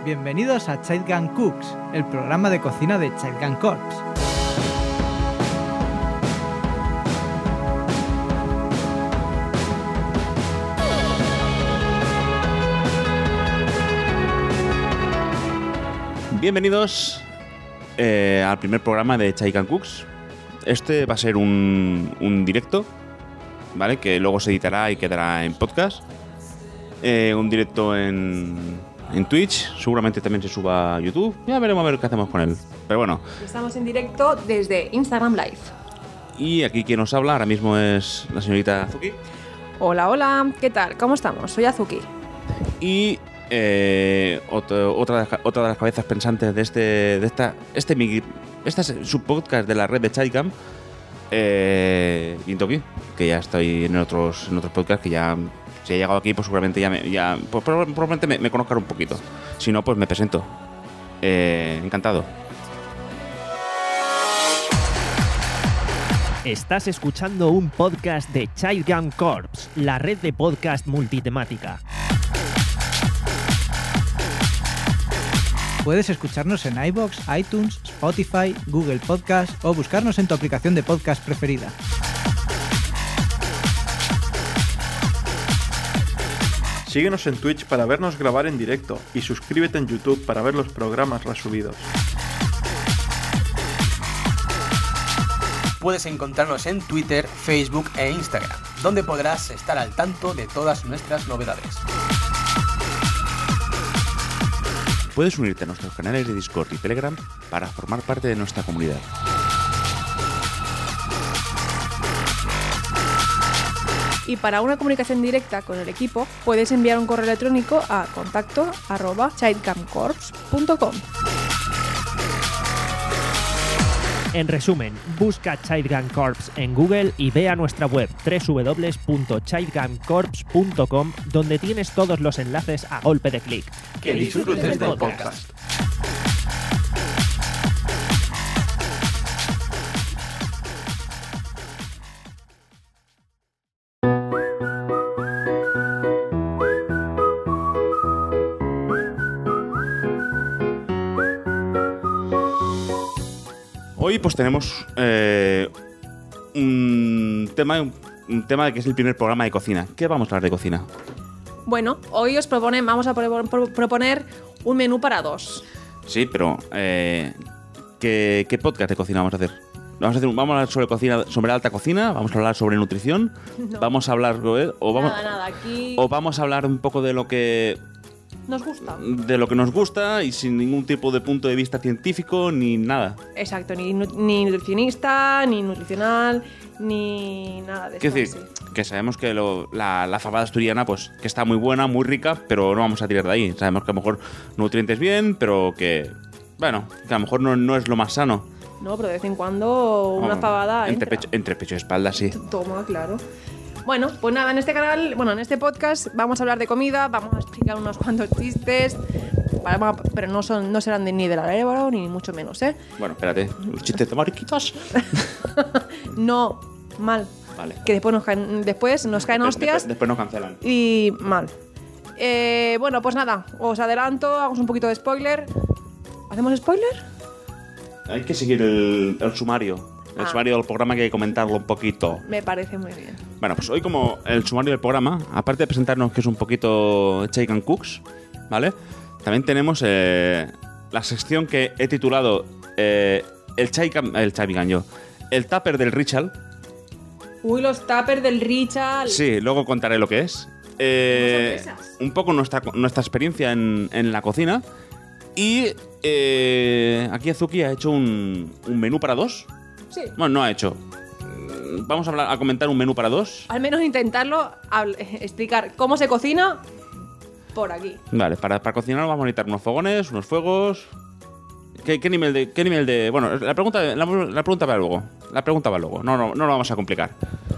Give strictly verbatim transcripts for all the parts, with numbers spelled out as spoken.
Bienvenidos a Child Gun Cooks, el programa de cocina de Child Gun Corps. Bienvenidos eh, al primer programa de Child Gun Cooks. Este va a ser un, un directo, ¿vale? Que luego se editará y quedará en podcast. Eh, un directo en, en Twitch, seguramente también se suba a YouTube. Ya veremos a ver qué hacemos con él. Pero bueno. Estamos en directo desde Instagram Live. Y aquí quien nos habla ahora mismo es la señorita Azuki. Hola, hola, ¿qué tal? ¿Cómo estamos? Soy Azuki. Y eh, otro, otra, de las, otra de las cabezas pensantes de este de esta este mi, este subpodcast de la red de Childcam, eh, Intoki, que ya estoy en otros en otros podcasts que ya si he llegado aquí, pues seguramente ya, me, ya pues, probablemente me, me conozcan un poquito. Si no, pues me presento. Eh, encantado. Estás escuchando un podcast de Child Gun Corps, la red de podcast multitemática. Puedes escucharnos en iVoox, iTunes, Spotify, Google Podcast o buscarnos en tu aplicación de podcast preferida. Síguenos en Twitch para vernos grabar en directo y suscríbete en YouTube para ver los programas resubidos. Puedes encontrarnos en Twitter, Facebook e Instagram, donde podrás estar al tanto de todas nuestras novedades. Puedes unirte a nuestros canales de Discord y Telegram para formar parte de nuestra comunidad. Y para una comunicación directa con el equipo, puedes enviar un correo electrónico a contacto arroba childcamcorps punto com. En resumen, busca Child Gun Corps en Google y ve a nuestra web doble u doble u doble u punto child gun corps punto com, donde tienes todos los enlaces a golpe de clic. Que disfrutes del podcast. Hoy pues tenemos eh, un tema un tema que es el primer programa de cocina. ¿Qué vamos a hablar de cocina? Bueno, hoy os propone, vamos a pro- pro- proponer un menú para dos. Sí, pero eh, ¿qué, ¿qué podcast de cocina vamos a hacer? Vamos a hacer un- vamos a hablar sobre cocina, sobre alta cocina, vamos a hablar sobre nutrición, No. vamos a hablar eh, o vamos Nada, nada, aquí o vamos a hablar un poco de lo que nos gusta. de lo que nos gusta y sin ningún tipo de punto de vista científico ni nada. Exacto, ni, nu- ni nutricionista, ni nutricional, ni nada de eso. Quiero decir, que sabemos que lo- la, la fabada asturiana, pues, que está muy buena, muy rica, pero no vamos a tirar de ahí. Sabemos que a lo mejor nutrientes bien, pero que, bueno, que a lo mejor no, no es lo más sano. No, pero de vez en cuando una Oh, fabada entre entra. pecho, entre pecho y espalda, sí. Toma, claro. Bueno, pues nada, en este canal, bueno, en este podcast vamos a hablar de comida, vamos a explicar unos cuantos chistes, vamos a- pero no son, no serán de, ni del Alévaro ni mucho menos, ¿eh? Bueno, espérate, los chistes de mariquitas. No, mal. Vale. Que después nos caen, después nos caen Después- hostias Después, después nos cancelan. y mal. Eh, bueno, pues nada, os adelanto, hagamos un poquito de spoiler. ¿Hacemos spoiler? Hay que seguir el, el sumario. El Ah. sumario del programa hay que comentarlo un poquito. Me parece muy bien. Bueno, pues hoy como el sumario del programa, aparte de presentarnos que es un poquito Child Gun Cooks, ¿vale? También tenemos eh, la sección que he titulado eh, el Child Gun, el Child Gun, yo, el tupper del Richard. Uy, los tuppers del Richard. Sí, luego contaré lo que es. Eh, Unas sorpresas. un poco nuestra, nuestra experiencia en, en la cocina. Y eh, aquí Azuki ha hecho un, un menú para dos. Sí. Bueno, no ha hecho. Mm, Vamos a, hablar, a comentar un menú para dos. Al menos intentarlo, habl- explicar cómo se cocina por aquí. Vale, para, para cocinar vamos a necesitar unos fogones, unos fuegos. ¿Qué, qué nivel de, qué nivel de...? Bueno, la pregunta, la, la pregunta va luego. La pregunta va luego. No, no, no lo vamos a complicar.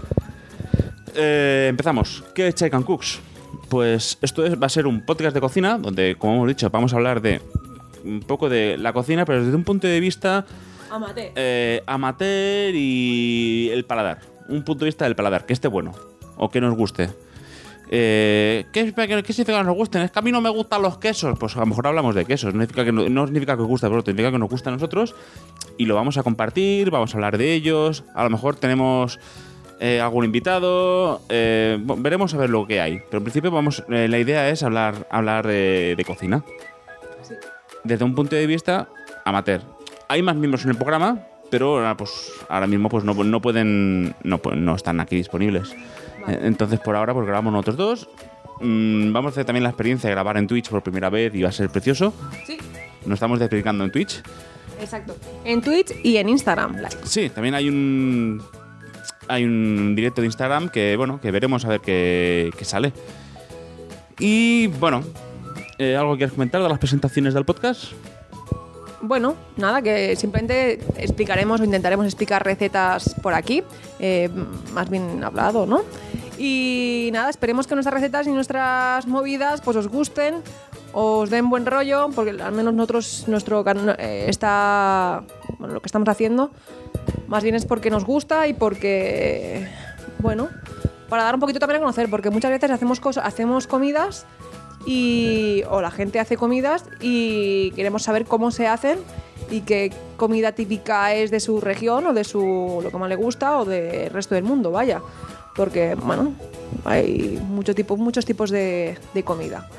Eh, empezamos. ¿Qué es Child Gun Cooks? Pues esto es, va a ser un podcast de cocina donde, como hemos dicho, vamos a hablar de un poco de la cocina, pero desde un punto de vista Amateur. eh, amateur y el paladar. Un punto de vista del paladar, que esté bueno o que nos guste. Eh, ¿qué, qué, ¿Qué significa que nos gusten? Es que a mí no me gustan los quesos. Pues a lo mejor hablamos de quesos. No significa que, no, no significa que os guste, pero significa que nos gusta a nosotros. Y lo vamos a compartir, vamos a hablar de ellos. A lo mejor tenemos eh, algún invitado. Eh, bueno, veremos a ver lo que hay. Pero en principio vamos, eh, la idea es hablar, hablar de, de cocina. Sí. Desde un punto de vista amateur. Hay más miembros en el programa, pero ahora, pues, ahora mismo pues, no, no pueden. No, no están aquí disponibles. Vale. Entonces, por ahora, pues grabamos nosotros dos. Mm, vamos a hacer también la experiencia de grabar en Twitch por primera vez y va a ser precioso. Sí. Nos estamos explicando en Twitch. Exacto. En Twitch y en Instagram. Sí, también hay un. Hay un directo de Instagram que, bueno, que veremos a ver qué, qué sale. Y, bueno, eh, ¿algo que quieras comentar de las presentaciones del podcast? Bueno, nada, que simplemente explicaremos o intentaremos explicar recetas por aquí, eh, más bien hablado, ¿no? Y nada, esperemos que nuestras recetas y nuestras movidas pues os gusten, os den buen rollo, porque al menos nosotros, nuestro eh, está, bueno, lo que estamos haciendo, más bien es porque nos gusta y porque, bueno, para dar un poquito también a conocer, porque muchas veces hacemos cosas, hacemos comidas y o la gente hace comidas y queremos saber cómo se hacen y qué comida típica es de su región o de su lo que más le gusta o del resto del mundo, vaya, porque bueno, hay mucho tipo, muchos tipos de, de comida.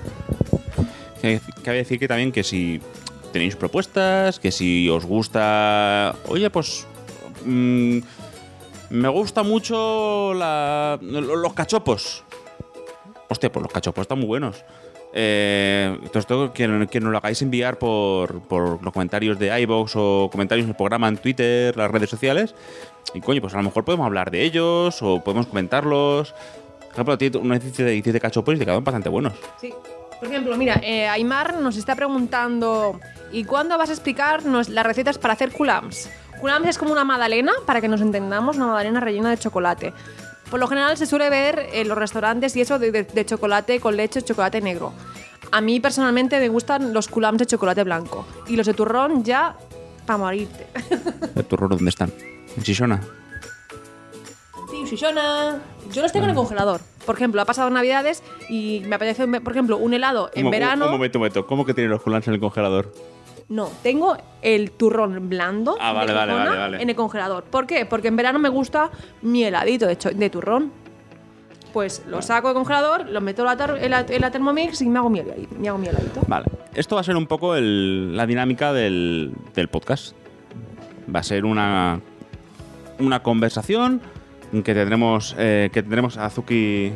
Cabe decir que también que si tenéis propuestas, que si os gusta, oye, pues mmm, me gusta mucho la, los cachopos. Hostia, pues los cachopos están muy buenos. Eh, entonces, todo que, que nos lo hagáis enviar por, por los comentarios de iVoox o comentarios en el programa en Twitter, las redes sociales. Y coño, pues a lo mejor podemos hablar de ellos o podemos comentarlos. Por ejemplo, una vez hiciste cachopos y te quedaron bastante buenos. Sí. Por ejemplo, mira, eh, Aymar nos está preguntando: ¿y cuándo vas a explicarnos las recetas para hacer culams? Culams es como una magdalena, para que nos entendamos, una magdalena rellena de chocolate. Por lo general se suele ver en los restaurantes y eso de, de, de chocolate con leche, chocolate negro. A mí personalmente me gustan los culams de chocolate blanco. Y los de turrón ya para morirte. ¿De turrón dónde están? ¿En Shishona? Sí, Shishona. Yo los tengo en el congelador. Por ejemplo, ha pasado Navidades y me apetece, por ejemplo, un helado en un, verano. Un momento, un momento. ¿Cómo que tienen los culams en el congelador? No, tengo el turrón blando ah, vale, de vale, vale, vale. en el congelador. ¿Por qué? Porque en verano me gusta mi heladito de, de turrón. Pues lo saco del congelador, lo meto en la, en la, en la Thermomix y me hago mi heladito. Me hago mi heladito. Vale. Esto va a ser un poco el, la dinámica del, del podcast. Va a ser una, una conversación que tendremos, eh, que tendremos a Azuki.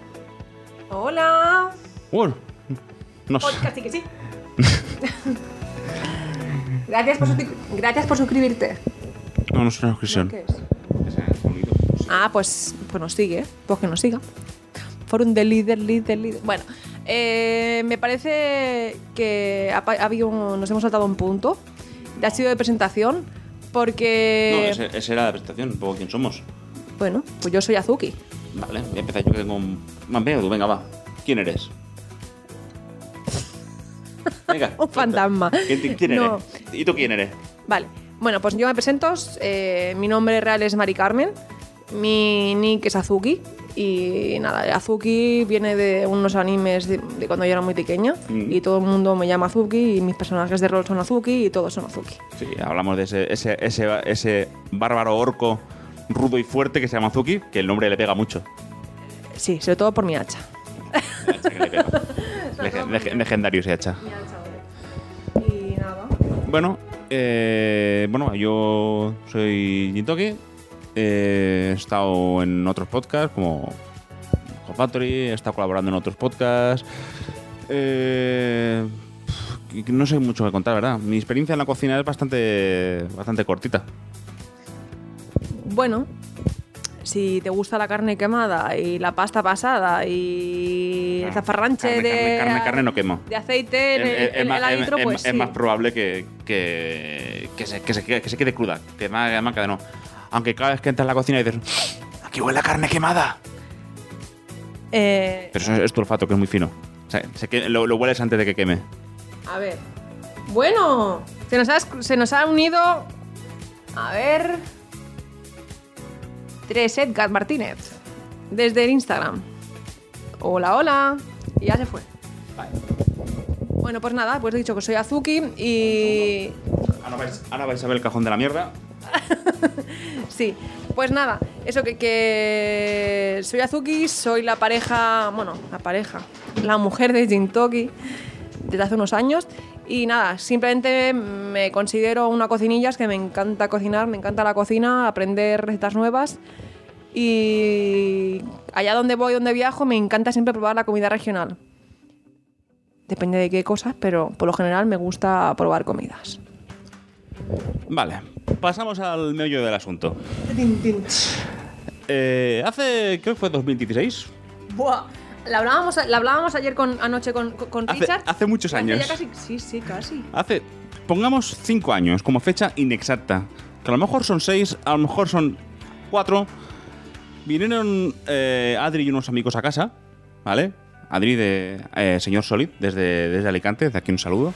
Hola. Bueno, no sé. Podcast, sí que sí. Gracias por, gracias por suscribirte. No, no es una suscripción. ¿Qué es? Ah, pues, pues nos sigue, pues que nos siga. Forum de líder, líder, líder. Bueno, eh, me parece que ha, ha habido un, nos hemos saltado un punto. Ha sido de presentación, porque... No, ese, ese era la presentación, un poco quién somos. Bueno, pues yo soy Azuki. Vale, voy a empezar yo que tengo un... Venga, tú, venga, va. ¿Quién eres? Venga. Un fantasma. ¿Quién, quién eres? No. ¿Y tú quién eres? Vale. Bueno, pues yo me presento. Eh, mi nombre real es Mari Carmen. Mi nick es Azuki. Y nada, Azuki viene de unos animes de, de cuando yo era muy pequeña. Mm. Y todo el mundo me llama Azuki. Y mis personajes de rol son Azuki. Y todos son Azuki. Sí, hablamos de ese, ese, ese, ese bárbaro orco rudo y fuerte que se llama Azuki. Que el nombre le pega mucho. Sí, sobre todo por mi hacha. La hacha que le pega. Leg leg legendario ese hacha. Mi hacha. Y nada. Bueno, eh, bueno, yo soy Jintoki. Eh, he estado en otros podcasts como Hot Factory, he estado colaborando en otros podcasts. Eh, no sé mucho que contar, ¿verdad? Mi experiencia en la cocina es bastante, bastante cortita. Bueno, si te gusta la carne quemada y la pasta pasada y el zafarranche carne, de carne, carne, carne no quemo. de aceite en, es, en, en el alitro, es, pues es, sí. es más probable que, que, que, se, que, se, que se quede cruda, que más, más que no. Aunque cada vez que entras en la cocina y dices, aquí huele la carne quemada. Eh, Pero eso es tu olfato, que es muy fino. O sea, se que, lo, lo hueles antes de que queme. A ver. Bueno, se nos ha, se nos ha unido. A ver. Tres Edgar Martínez. Desde el Instagram. Hola, hola. Y ya se fue. Vale. Bueno, pues nada, pues he dicho que soy Azuki y... Ahora vais, ahora vais a ver el cajón de la mierda. Sí, pues nada, eso que, que soy Azuki, soy la pareja, bueno, la pareja, la mujer de Jintoki desde hace unos años y nada, simplemente me considero una cocinilla, es que me encanta cocinar, me encanta la cocina, aprender recetas nuevas y allá donde voy, donde viajo, me encanta siempre probar la comida regional. Depende de qué cosas, pero por lo general me gusta probar comidas. Vale, pasamos al meollo del asunto. Eh, hace, creo que fue dos mil dieciséis. Buah, la hablábamos, la hablábamos ayer con, anoche con, con Hace, Richard. hace muchos Hace años. ya casi, sí, sí, casi. Hace, pongamos cinco años como fecha inexacta. Que a lo mejor son seis, a lo mejor son cuatro. Vinieron eh, Adri y unos amigos a casa, ¿vale? Adri de eh, Señor Solid, desde, desde Alicante, desde aquí un saludo.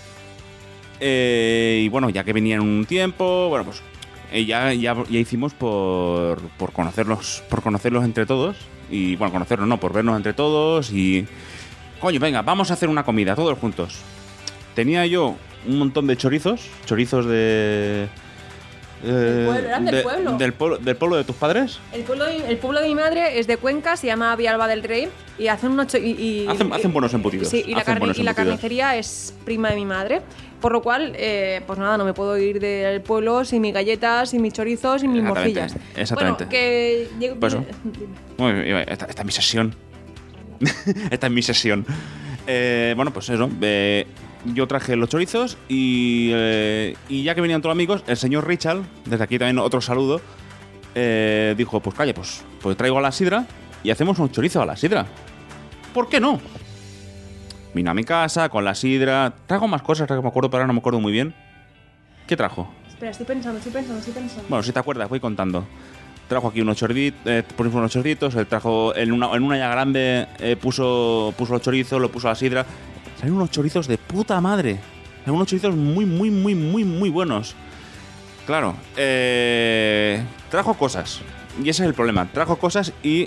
Eh, y bueno, ya que venían un tiempo, bueno, pues eh, ya, ya, ya hicimos por, por conocerlos por conocerlos entre todos. Y bueno, conocerlos no, por vernos entre todos y... Coño, venga, vamos a hacer una comida, todos juntos. Tenía yo un montón de chorizos, chorizos de... Eh, Del pueblo, eran del de- pueblo. Del, pueblo. ¿Del pueblo de tus padres? El pueblo, de, el pueblo de mi madre es de Cuenca, se llama Villalba del Rey y hacen unos cho- y, y- Hacen- y- hacen buenos embutidos, Sí, y, la, hacen carni- buenos y la embutidos. carnicería es prima de mi madre, por lo cual, eh, pues nada, no me puedo ir del pueblo sin mis galletas, sin mis chorizos, sin mis Exactamente, morcillas. exactamente. Bueno, que llego- Pues eso. Uy, iba- esta, esta es mi sesión. Esta es mi sesión. Eh, bueno, pues eso. eh, yo traje los chorizos y, eh, y ya que venían todos amigos, el señor Richard, desde aquí también otro saludo, eh, dijo, pues calla, pues, pues traigo a la sidra y hacemos un chorizo a la sidra. ¿Por qué no? Vino a mi casa con la sidra. Trajo más cosas, que me acuerdo, pero ahora no me acuerdo muy bien. ¿Qué trajo? Espera, estoy pensando, estoy pensando, estoy pensando. Bueno, si te acuerdas, voy contando. Trajo aquí unos chorditos, eh, pusimos unos chorditos, él trajo en una, en una ya grande, eh, puso, puso los chorizos, lo puso a la sidra. Salieron unos chorizos de puta madre. Salieron unos chorizos muy, muy, muy, muy, muy buenos. Claro, eh, trajo cosas. Y ese es el problema. Trajo cosas y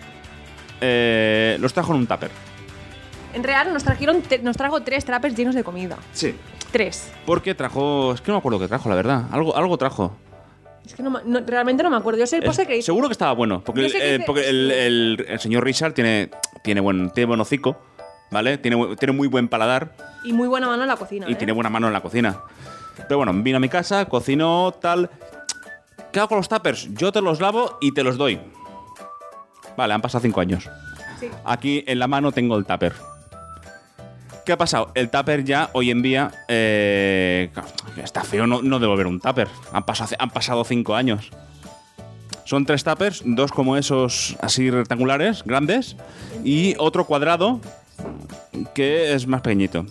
eh, los trajo en un tupper. En real nos trajeron, te- nos trajo tres trappers llenos de comida. Sí. Tres. Porque trajo... Es que no me acuerdo qué trajo, la verdad. Algo, algo trajo. Es que no, me- no- realmente no me acuerdo. Yo sé el Es- postre que hice. seguro que estaba bueno. Porque, Yo el, sé que eh, hice- porque el, el- el señor Richard tiene, tiene, buen, tiene buen hocico, ¿vale? Tiene, bu- tiene muy buen paladar Y muy buena mano en la cocina. y ¿eh? tiene buena mano en la cocina. Pero bueno, vino a mi casa, cocinó, tal. ¿Qué hago con los tuppers? Yo te los lavo y te los doy. Vale, han pasado cinco años. Sí. Aquí en la mano tengo el tupper. ¿Qué ha pasado? El tupper ya hoy en día eh, está feo no, no devolver un tupper. Han pasado, han pasado cinco años. Son tres tuppers, dos como esos así rectangulares, grandes, y otro cuadrado que es más pequeñito.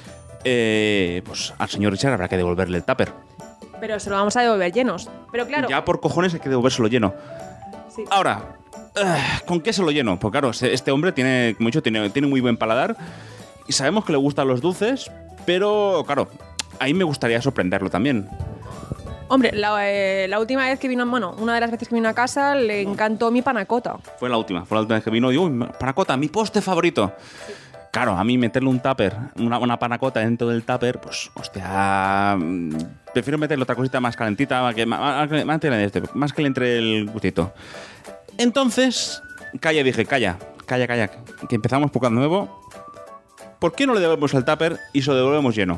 Eh, pues al señor Richard habrá que devolverle el tupper. Pero se lo vamos a devolver llenos. Pero claro. Ya por cojones hay que devolvérselo lleno. Sí. Ahora, eh, ¿con qué se lo lleno? Pues claro, este este hombre tiene, como he dicho, tiene, tiene muy buen paladar y sabemos que le gustan los dulces, pero claro, ahí me gustaría sorprenderlo también. Hombre, la, eh, la última vez que vino, bueno, una de las veces que vino a casa le encantó mi panacota. Fue la última, fue la última vez que vino y, uy, panacota, mi postre favorito. Claro, a mí meterle un tupper, una, una panacota dentro del tupper, pues, hostia, mm, prefiero meterle otra cosita más calentita, que, más, más, más, más que le entre el gustito. Entonces, calla, dije, calla, calla, calla, que empezamos poco de nuevo. ¿Por qué no le devolvemos el tupper y se lo devolvemos lleno?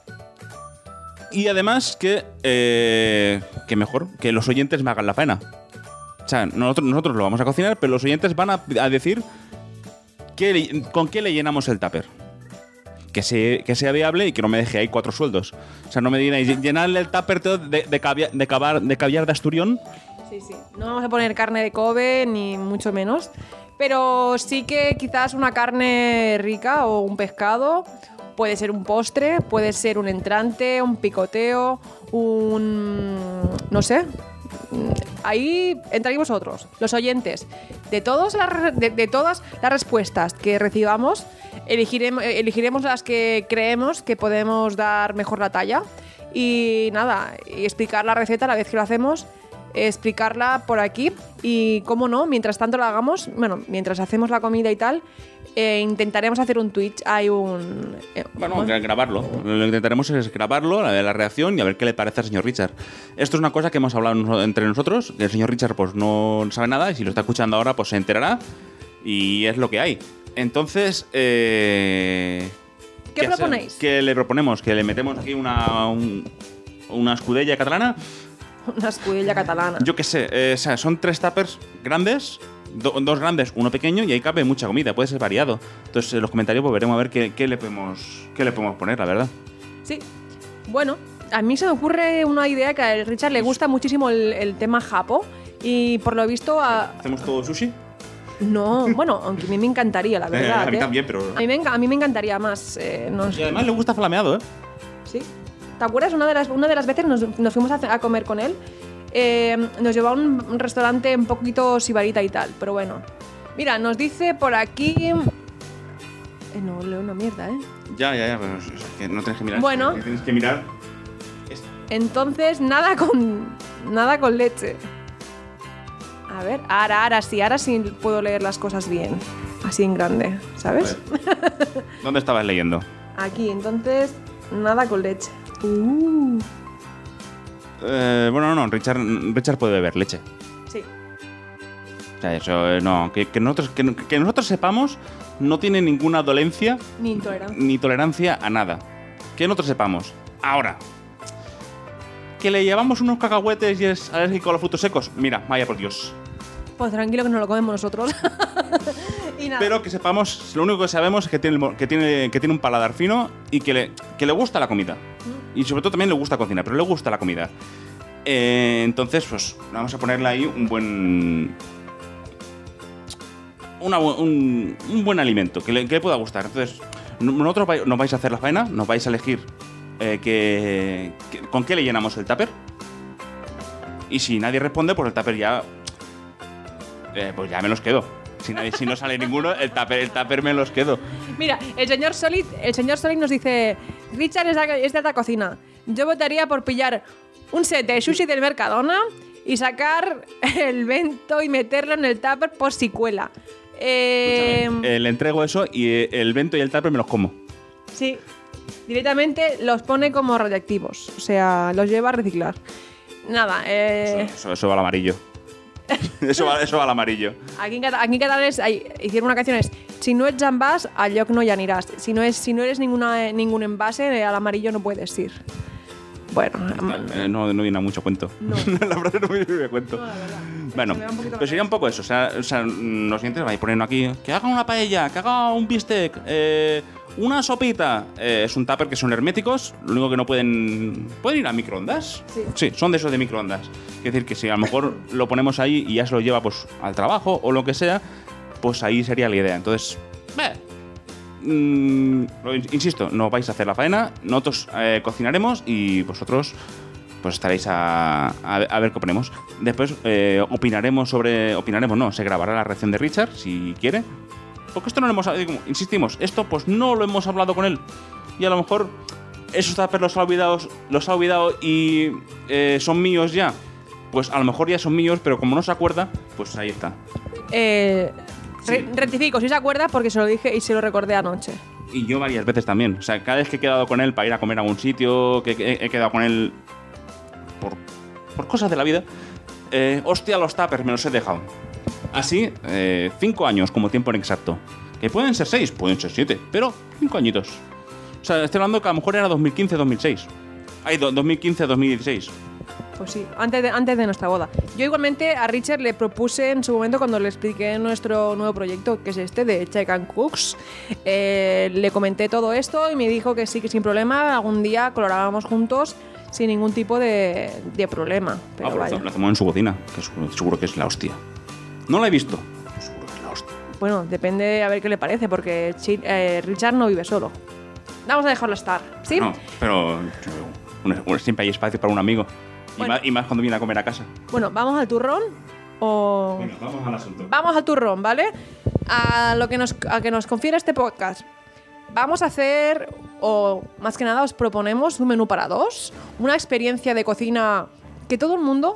Y además que, eh, que mejor, que los oyentes me hagan la faena. O sea, nosotros, nosotros lo vamos a cocinar, pero los oyentes van a, a decir qué le- con qué le llenamos el tupper. Que, se, que sea viable y que no me deje ahí cuatro sueldos. O sea, no me digáis llenarle el tupper todo de, de, caviar, de, cavar- de caviar de Asturión. Sí, sí. No vamos a poner carne de Kobe, ni mucho menos. Pero sí que quizás una carne rica o un pescado. Puede ser un postre, puede ser un entrante, un picoteo, un... no sé. Ahí entráis vosotros, los oyentes. De, todos las, re- de, de todas las respuestas que recibamos, elegiremos, elegiremos las que creemos que podemos dar mejor la talla. Y nada, y explicar la receta a la vez que lo hacemos. explicarla por aquí y, cómo no, mientras tanto la hagamos, bueno, mientras hacemos la comida y tal, eh, intentaremos hacer un Twitch, hay un... Eh, Bueno, gra- grabarlo. Lo que intentaremos es grabarlo, la, la reacción y a ver qué le parece al señor Richard. Esto es una cosa que hemos hablado no- entre nosotros, que el señor Richard pues no sabe nada y si lo está escuchando ahora pues se enterará y es lo que hay. Entonces, eh, ¿Qué hacer? proponéis? ¿Qué le proponemos? ¿Que le metemos aquí una, un- una escudella catalana? Una escudilla catalana. Yo qué sé, eh, o sea, son tres tuppers grandes, do- dos grandes, uno pequeño y ahí cabe mucha comida, puede ser variado. Entonces en los comentarios pues, veremos a ver qué, qué le podemos, qué le podemos poner, la verdad. Sí. Bueno, a mí se me ocurre una idea que a Richard le gusta muchísimo el, el tema japo y por lo visto a... ¿Hacemos todo sushi? No, bueno, aunque a mí me encantaría, la verdad. a mí ¿eh? también, pero... A mí, me, enca- a mí me encantaría más. Eh, no sé. Y además le gusta flameado, ¿eh? ¿Sí? ¿Te acuerdas? Una de las, una de las veces nos, nos fuimos a, ce- a comer con él. Eh, nos llevó a un, un restaurante un poquito sibarita y tal, pero bueno. Mira, nos dice por aquí... Eh, no, leo una mierda, ¿eh? Ya, ya, ya, pero es que no tienes que mirar. Bueno. es que Tienes que mirar. esto. Entonces, nada con, nada con leche. A ver, ahora, ahora sí, ahora sí puedo leer las cosas bien. Así en grande, ¿sabes? ¿Dónde estabas leyendo? Aquí, entonces, nada con leche. Uh, Eh, bueno, no, Richard, Richard puede beber leche. sí. O sea, eso, eh, no, que, que nosotros, que, que nosotros sepamos, no tiene ninguna dolencia Ni intolerancia. ni tolerancia a nada. Que nosotros sepamos. Ahora, que le llevamos unos cacahuetes y es alérgico a los frutos secos. Mira, vaya por Dios. Pues tranquilo que no lo comemos nosotros. Y nada. Pero que sepamos, lo único que sabemos es que tiene, el mo- que tiene, que tiene un paladar fino y que le, que le gusta la comida. Y sobre todo también le gusta cocinar, pero le gusta la comida. Eh, entonces, pues vamos a ponerle ahí un buen... una bu- un, un buen alimento que le, que le pueda gustar. Entonces, no- nosotros vai- nos vais a hacer la faena, nos vais a elegir eh, que, que- con qué le llenamos el tupper. Y si nadie responde, pues el tupper ya... eh, pues ya me los quedo. Si, nadie, si no sale ninguno, el tupper, el tupper me los quedo. Mira, el señor Solid, el señor Solid nos dice: Richard es de, es de la cocina. Yo votaría por pillar un set de sushi del Mercadona y sacar el bento y meterlo en el tupper por si cuela. Eh, Eh, le entrego eso y eh, el bento y el tupper me los como. sí, directamente los pone como radiactivos. O sea, los lleva a reciclar. Nada, eh, Eso, eso va al amarillo. eso, va, eso va al amarillo. aquí en, Cata- aquí en Catalanes hay- hicieron una canción: es si no ets envàs, al lloc no hi aniràs. Si no, es, si no eres ninguna, ningún envase, eh, al amarillo no puedes ir. Bueno, Eh, no, no viene a mucho cuento. No. La verdad no viene a cuento. No, la verdad. Bueno, Se me va un poquito pues la sería un poco eso. O sea, o sea, mm, los siguientes vais poniendo aquí que haga una paella, que haga un bistec, eh, una sopita. Eh, es un tupper que son herméticos. Lo único que no pueden. ¿Pueden ir a microondas? Sí. son de esos de microondas. Es decir, que si a lo mejor lo ponemos ahí y ya se lo lleva pues al trabajo o lo que sea, pues ahí sería la idea. Entonces, eh, mm, lo in- insisto, no vais a hacer la faena, nosotros eh, cocinaremos y vosotros pues estaréis a, a, a ver qué ponemos. Después eh, opinaremos sobre... Opinaremos, no, se grabará la reacción de Richard, si quiere. Porque esto no lo hemos... digo, insistimos, esto pues no lo hemos hablado con él. Y a lo mejor esos tuppers los ha olvidado, los ha olvidado y eh, son míos ya. Pues a lo mejor ya son míos, pero como no se acuerda, pues ahí está. Eh, re- Sí. rectifico, si se acuerda, porque se lo dije y se lo recordé anoche. Y yo varias veces también. O sea, cada vez que he quedado con él para ir a comer a algún sitio, que que he, he quedado con él por, por cosas de la vida, eh, hostia, los tuppers me los he dejado. Así, eh, cinco años como tiempo en exacto. Que pueden ser seis, pueden ser siete, pero cinco añitos. O sea, estoy hablando que a lo mejor era dos mil quince dos mil seis. Ay, do- dos mil quince dos mil dieciséis. Pues sí, antes de, antes de nuestra boda. Yo igualmente a Richard le propuse en su momento, cuando le expliqué nuestro nuevo proyecto, que es este de Check and Cooks, eh, le comenté todo esto y me dijo que sí, que sin problema, algún día colaborábamos juntos sin ningún tipo de, de problema. Pero Ah, pues vaya. lo hacemos en su cocina, que seguro, seguro que es la hostia. No la he visto. Seguro que es la hostia. Bueno, depende a ver qué le parece, porque Chi- eh, Richard no vive solo. Vamos a dejarlo estar, ¿sí? No, pero eh, un- un- siempre hay espacio para un amigo. Y, Bueno. más, y más cuando viene a comer a casa. Bueno, ¿vamos al turrón o...? Bueno, vamos al asunto. Vamos al turrón, ¿vale? A lo que nos, a que nos confiere este podcast. Vamos a hacer, o más que nada os proponemos un menú para dos, una experiencia de cocina que todo el mundo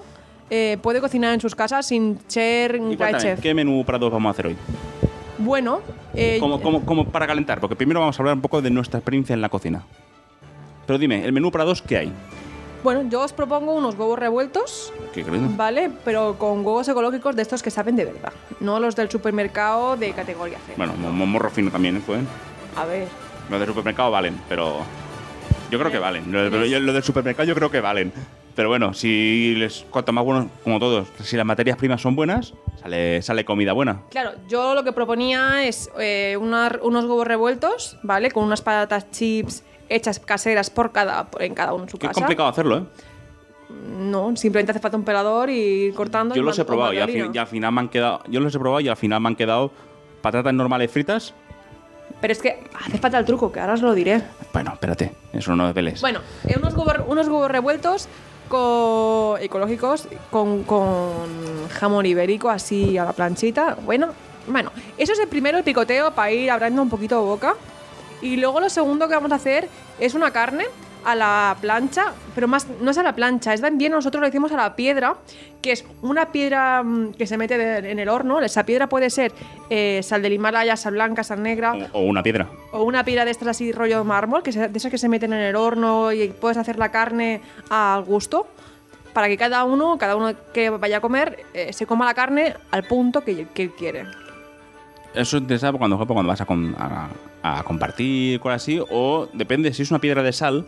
eh, puede cocinar en sus casas sin ser Y un cuéntame, chef. ¿qué menú para dos vamos a hacer hoy? Bueno, eh, Como, como, como para calentar, porque primero vamos a hablar un poco de nuestra experiencia en la cocina. Pero dime, ¿el menú para dos qué hay? bueno, yo os propongo unos huevos revueltos, ¿Qué crees? ¿vale? Pero con huevos ecológicos de estos que saben de verdad, no los del supermercado de categoría C. Bueno, mo- morro fino también, ¿eh? Joder. A ver, Los del supermercado valen, pero yo creo que valen. Lo, pero yo- lo del supermercado yo creo que valen. Pero bueno, si les cuanto más buenos, como todos, si las materias primas son buenas, sale, sale comida buena. claro, yo lo que proponía es eh, una- unos huevos revueltos, ¿vale? Con unas patatas chips hechas caseras por cada, en cada uno en su Que es casa. complicado hacerlo, ¿eh? No, simplemente hace falta un pelador y ir cortando. Yo y los he man- probado o y al, fin- margarina. y al final me han quedado. Yo los he probado y al final me han quedado patatas normales fritas. Pero es que hace falta el truco, que ahora os lo diré. Bueno, espérate, eso no desveles. Bueno, eh, unos, huevos, unos huevos revueltos con, ecológicos con, con jamón ibérico así a la planchita. Bueno, bueno, eso es el primero, el picoteo para ir abriendo un poquito boca. Y luego lo segundo que vamos a hacer es una carne a la plancha, pero más no es a la plancha, es bien nosotros lo decimos a la piedra, que es una piedra mm, que se mete de- en el horno. Esa piedra puede ser eh, sal del Himalaya, sal blanca, sal negra. O, o una piedra. O una piedra de estas así rollo mármol, que se- de esas que se meten en el horno y puedes hacer la carne al gusto, para que cada uno, cada uno que vaya a comer, eh, se coma la carne al punto que, que él quiere. Eso te sabe cuando, cuando vas a, con- a, a compartir, cosas así, o depende, si es una piedra de sal,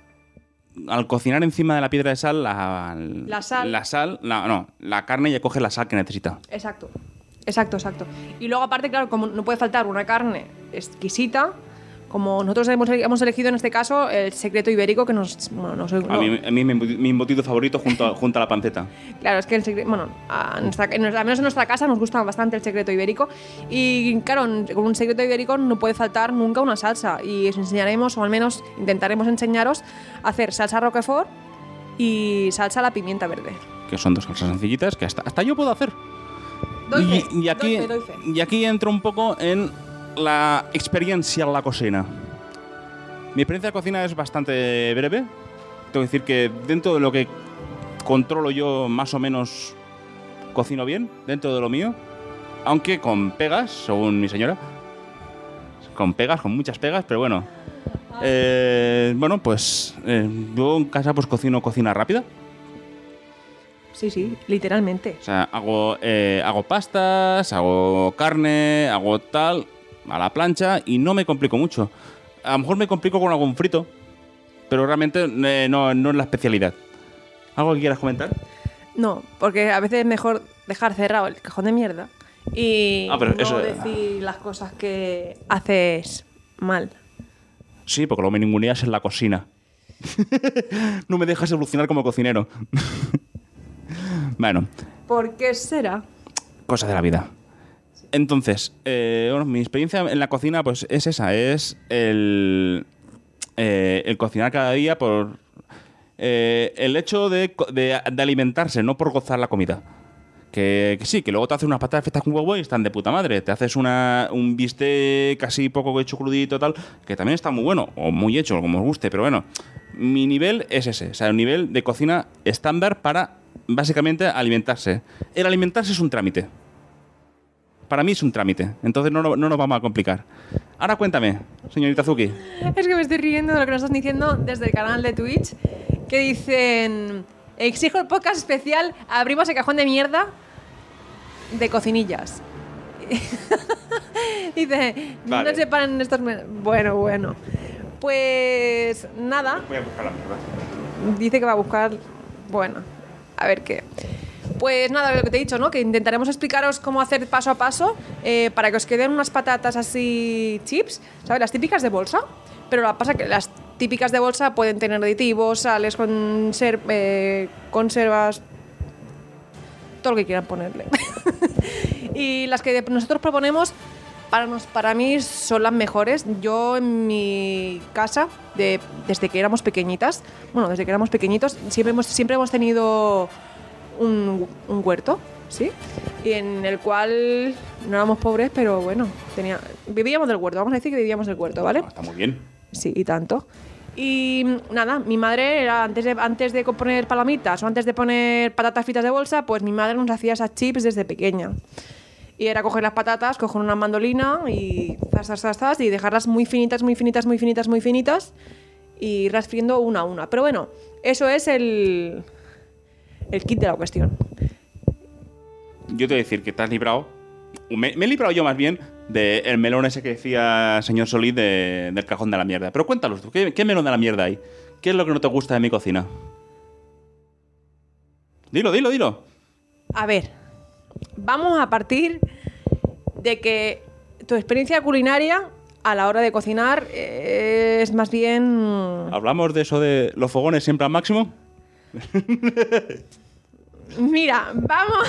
al cocinar encima de la piedra de sal, la, La sal. la sal, la- no, la carne ya coge la sal que necesita. Exacto. Exacto, exacto. Y luego aparte, claro, como no puede faltar una carne exquisita, como nosotros hemos, hemos elegido en este caso el secreto ibérico que nos... Bueno, no sé, A no. mí, a mí mi, embutido- mi embutido favorito junto a, junto a la panceta. Claro, es que el secreto, bueno, a nuestra, en nuestra- al menos en nuestra casa nos gusta bastante el secreto ibérico y claro, en- con un secreto ibérico no puede faltar nunca una salsa y os enseñaremos, o al menos intentaremos enseñaros a hacer salsa roquefort y salsa a la pimienta verde. Que son dos salsas sencillitas que hasta, hasta yo puedo hacer. Doy fe, y, y aquí, doy fe, doy fe. y aquí entro un poco en la experiencia en la cocina. Mi experiencia de cocina es bastante breve. Tengo que decir que dentro de lo que controlo yo, más o menos cocino bien, dentro de lo mío. Aunque con pegas, según mi señora. Con pegas, con muchas pegas, pero bueno. Eh, bueno, pues eh, yo en casa pues cocino cocina rápida. Sí, sí, literalmente. O sea, hago, eh, hago pastas, hago carne, hago tal, a la plancha y no me complico mucho. A lo mejor me complico con algún frito, pero realmente eh, no, no es la especialidad. ¿Algo que quieras comentar? No, porque a veces es mejor dejar cerrado el cajón de mierda y Ah, pero no eso- decir las cosas que haces mal. Sí, porque lo me ninguneas en la cocina. No me dejas evolucionar como cocinero. Bueno, ¿Por qué será? cosas de la vida. Entonces, eh, bueno, mi experiencia en la cocina pues es esa, es el, eh, el cocinar cada día por eh, el hecho de, co- de- de alimentarse, no por gozar la comida. Que, que sí, que luego te haces unas patatas fritas con huevo y están de puta madre. Te haces una, un bistec casi poco hecho crudito tal, que también está muy bueno, o muy hecho, como os guste, pero bueno, mi nivel es ese, o sea, el nivel de cocina estándar para básicamente alimentarse. El alimentarse es un trámite. Para mí es un trámite, entonces no, no, no nos vamos a complicar. Ahora cuéntame, señorita Zuki. Es que me estoy riendo de lo que nos estás diciendo desde el canal de Twitch, que dicen, exijo el podcast especial, abrimos el cajón de mierda de cocinillas. Dice, Vale. no sepan estos... me- Bueno, bueno. Pues nada, Voy a buscar la mierda. dice que va a buscar... Bueno, a ver qué. Pues nada, lo que te he dicho, ¿no? Que intentaremos explicaros cómo hacer paso a paso eh, para que os queden unas patatas así chips, ¿sabes? Las típicas de bolsa. Pero lo que pasa es que las típicas de bolsa pueden tener aditivos, sales, conser eh, conservas, todo lo que quieran ponerle. Y las que nosotros proponemos, para, nos, para mí son las mejores. Yo en mi casa, de, desde que éramos pequeñitas, bueno, desde que éramos pequeñitos, siempre hemos, siempre hemos tenido un, un huerto, ¿sí? Y en el cual no éramos pobres, pero bueno, tenía, vivíamos del huerto. Vamos a decir que vivíamos del huerto, ¿vale? Está muy bien. Sí, y tanto. Y nada, mi madre, era antes de, antes de poner palomitas o antes de poner patatas fritas de bolsa, pues mi madre nos hacía esas chips desde pequeña. Y era coger las patatas, coger una mandolina y zas, zas, zas, zas, y dejarlas muy finitas, muy finitas, muy finitas, muy finitas y irlas friendo una a una. Pero bueno, eso es el, el kit de la cuestión. Yo te voy a decir que te has librado. Me, me he librado yo más bien del melón ese que decía señor Solís de, del cajón de la mierda. Pero cuéntanos tú, ¿qué, ¿qué melón de la mierda hay? ¿Qué es lo que no te gusta de mi cocina? Dilo, dilo, dilo. A ver, vamos a partir de que tu experiencia culinaria a la hora de cocinar es más bien... ¿Hablamos de eso de los fogones siempre al máximo? Mira, vamos...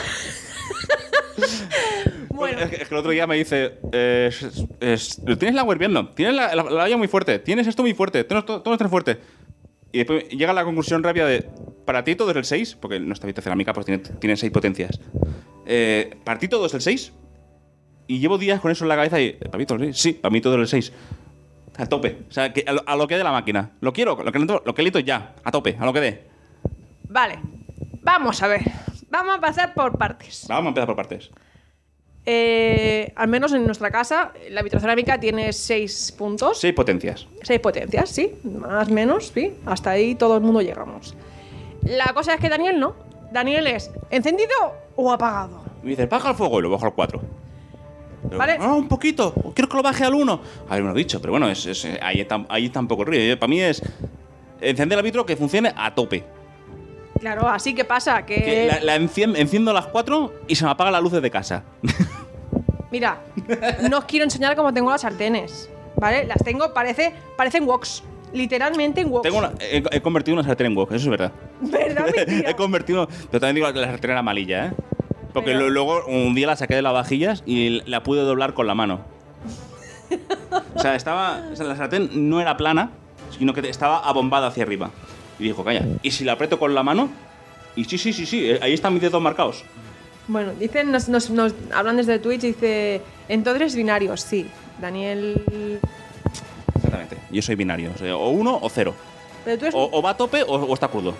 Bueno. Es, que, es que el otro día me dice, eh, es, es, tienes el agua hirviendo, tienes la, la, la olla muy fuerte, tienes esto muy fuerte, tienes todo, todo está fuerte. Y después llega a la conclusión rápida de, para ti todo es el seis, porque nuestra habitación cerámica pues tiene, tiene seis potencias. Eh, para ti todo es el seis. Y llevo días con eso en la cabeza y, ¿para mí todo es el seis? Sí, para mí todo es el seis. A tope. O sea, que a, lo, a lo que dé la máquina. Lo quiero, lo que, lo que lito ya, a tope, a lo que dé. Vale, vamos a ver. Vamos a pasar por partes. Vamos a empezar por partes. Eh, al menos en nuestra casa, la vitrocerámica tiene seis puntos. Seis potencias. Seis potencias, sí. Más o menos, sí. Hasta ahí todo el mundo llegamos. La cosa es que Daniel no. Daniel es ¿encendido o apagado? Me dice, baja el fuego y lo bajo al cuatro. ¿Vale? No, un poquito. Quiero que lo baje al uno. A ver, me lo he dicho, pero bueno, es, es, ahí, está, ahí está un poco el río. Para mí es encender el vitro que funcione a tope. Claro, así que pasa que... que la, la enciendo, enciendo a las cuatro y se me apagan las luces de casa. Mira, no os quiero enseñar cómo tengo las sartenes, ¿vale? Las tengo, parece, parecen woks. Literalmente en woks. Tengo una, he, he convertido una sartén en wok, eso es verdad. ¿Verdad, mentira? He convertido... Pero también digo la sartén era malilla, ¿eh? Porque Pero... lo, luego un día la saqué de las vajillas y la pude doblar con la mano. O sea, estaba... O sea, la sartén no era plana, sino que estaba abombada hacia arriba. Y dijo, calla, ¿y si la aprieto con la mano? Y sí, sí, sí, sí, ahí están mis dedos marcados. Bueno, dicen, nos, nos, nos hablan desde Twitch, dice, entonces binarios, sí. Daniel... Exactamente, yo soy binario, o, sea, o uno o cero. Pero tú eres... o, o va a tope o, o está crudo.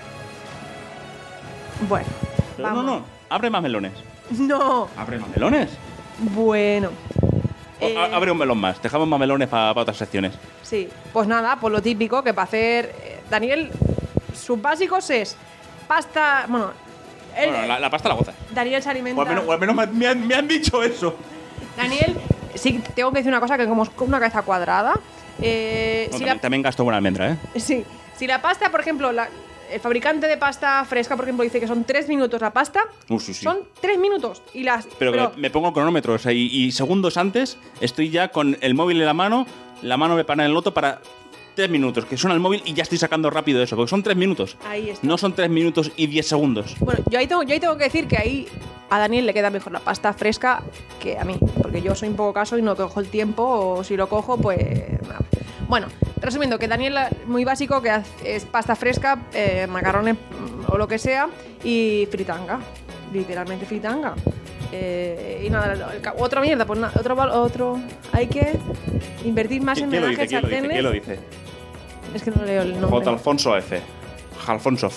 Bueno, Pero vamos. no, no, abre más melones. No. ¿Abre más melones? Bueno. O, Eh, a- abre un melón más, dejamos más melones para pa otras secciones. Sí, pues nada, pues lo típico que para hacer... eh, Daniel, sus básicos es pasta... Bueno, él, Bueno, la, la pasta la goza. Daniel se alimenta... O al menos, o al menos me, me han, me han dicho eso. Daniel, sí, tengo que decir una cosa, que como es con una cabeza cuadrada... Eh, No, si también, la, también gasto buena almendra, ¿eh? sí, si la pasta, por ejemplo, la, el fabricante de pasta fresca, por ejemplo, dice que son tres minutos la pasta, Uh, sí, sí. son tres minutos. Y las, Pero, pero que me pongo el cronómetro, o sea, y, y segundos antes estoy ya con el móvil en la mano, la mano me para en el loto para tres minutos, que suena el móvil y ya estoy sacando rápido eso, porque son tres minutos. ahí está. No son tres minutos y diez segundos. Bueno, yo ahí, tengo, yo ahí tengo que decir que ahí a Daniel le queda mejor la pasta fresca que a mí, porque yo soy un poco caso y no cojo el tiempo, o si lo cojo, pues nada. Bueno, resumiendo, que Daniel, muy básico, que hace- es pasta fresca, eh, macarrones mm, o lo que sea, y fritanga, literalmente fritanga. Eh, y nada, el ca- otra mierda, pues nada, otro, val- otro, hay que invertir más en ¿Quién lo dice? menajes, ¿Quién lo dice? sartenes. ¿Quién lo dice? Es que no leo el nombre. J. Alfonso F. Alfonso.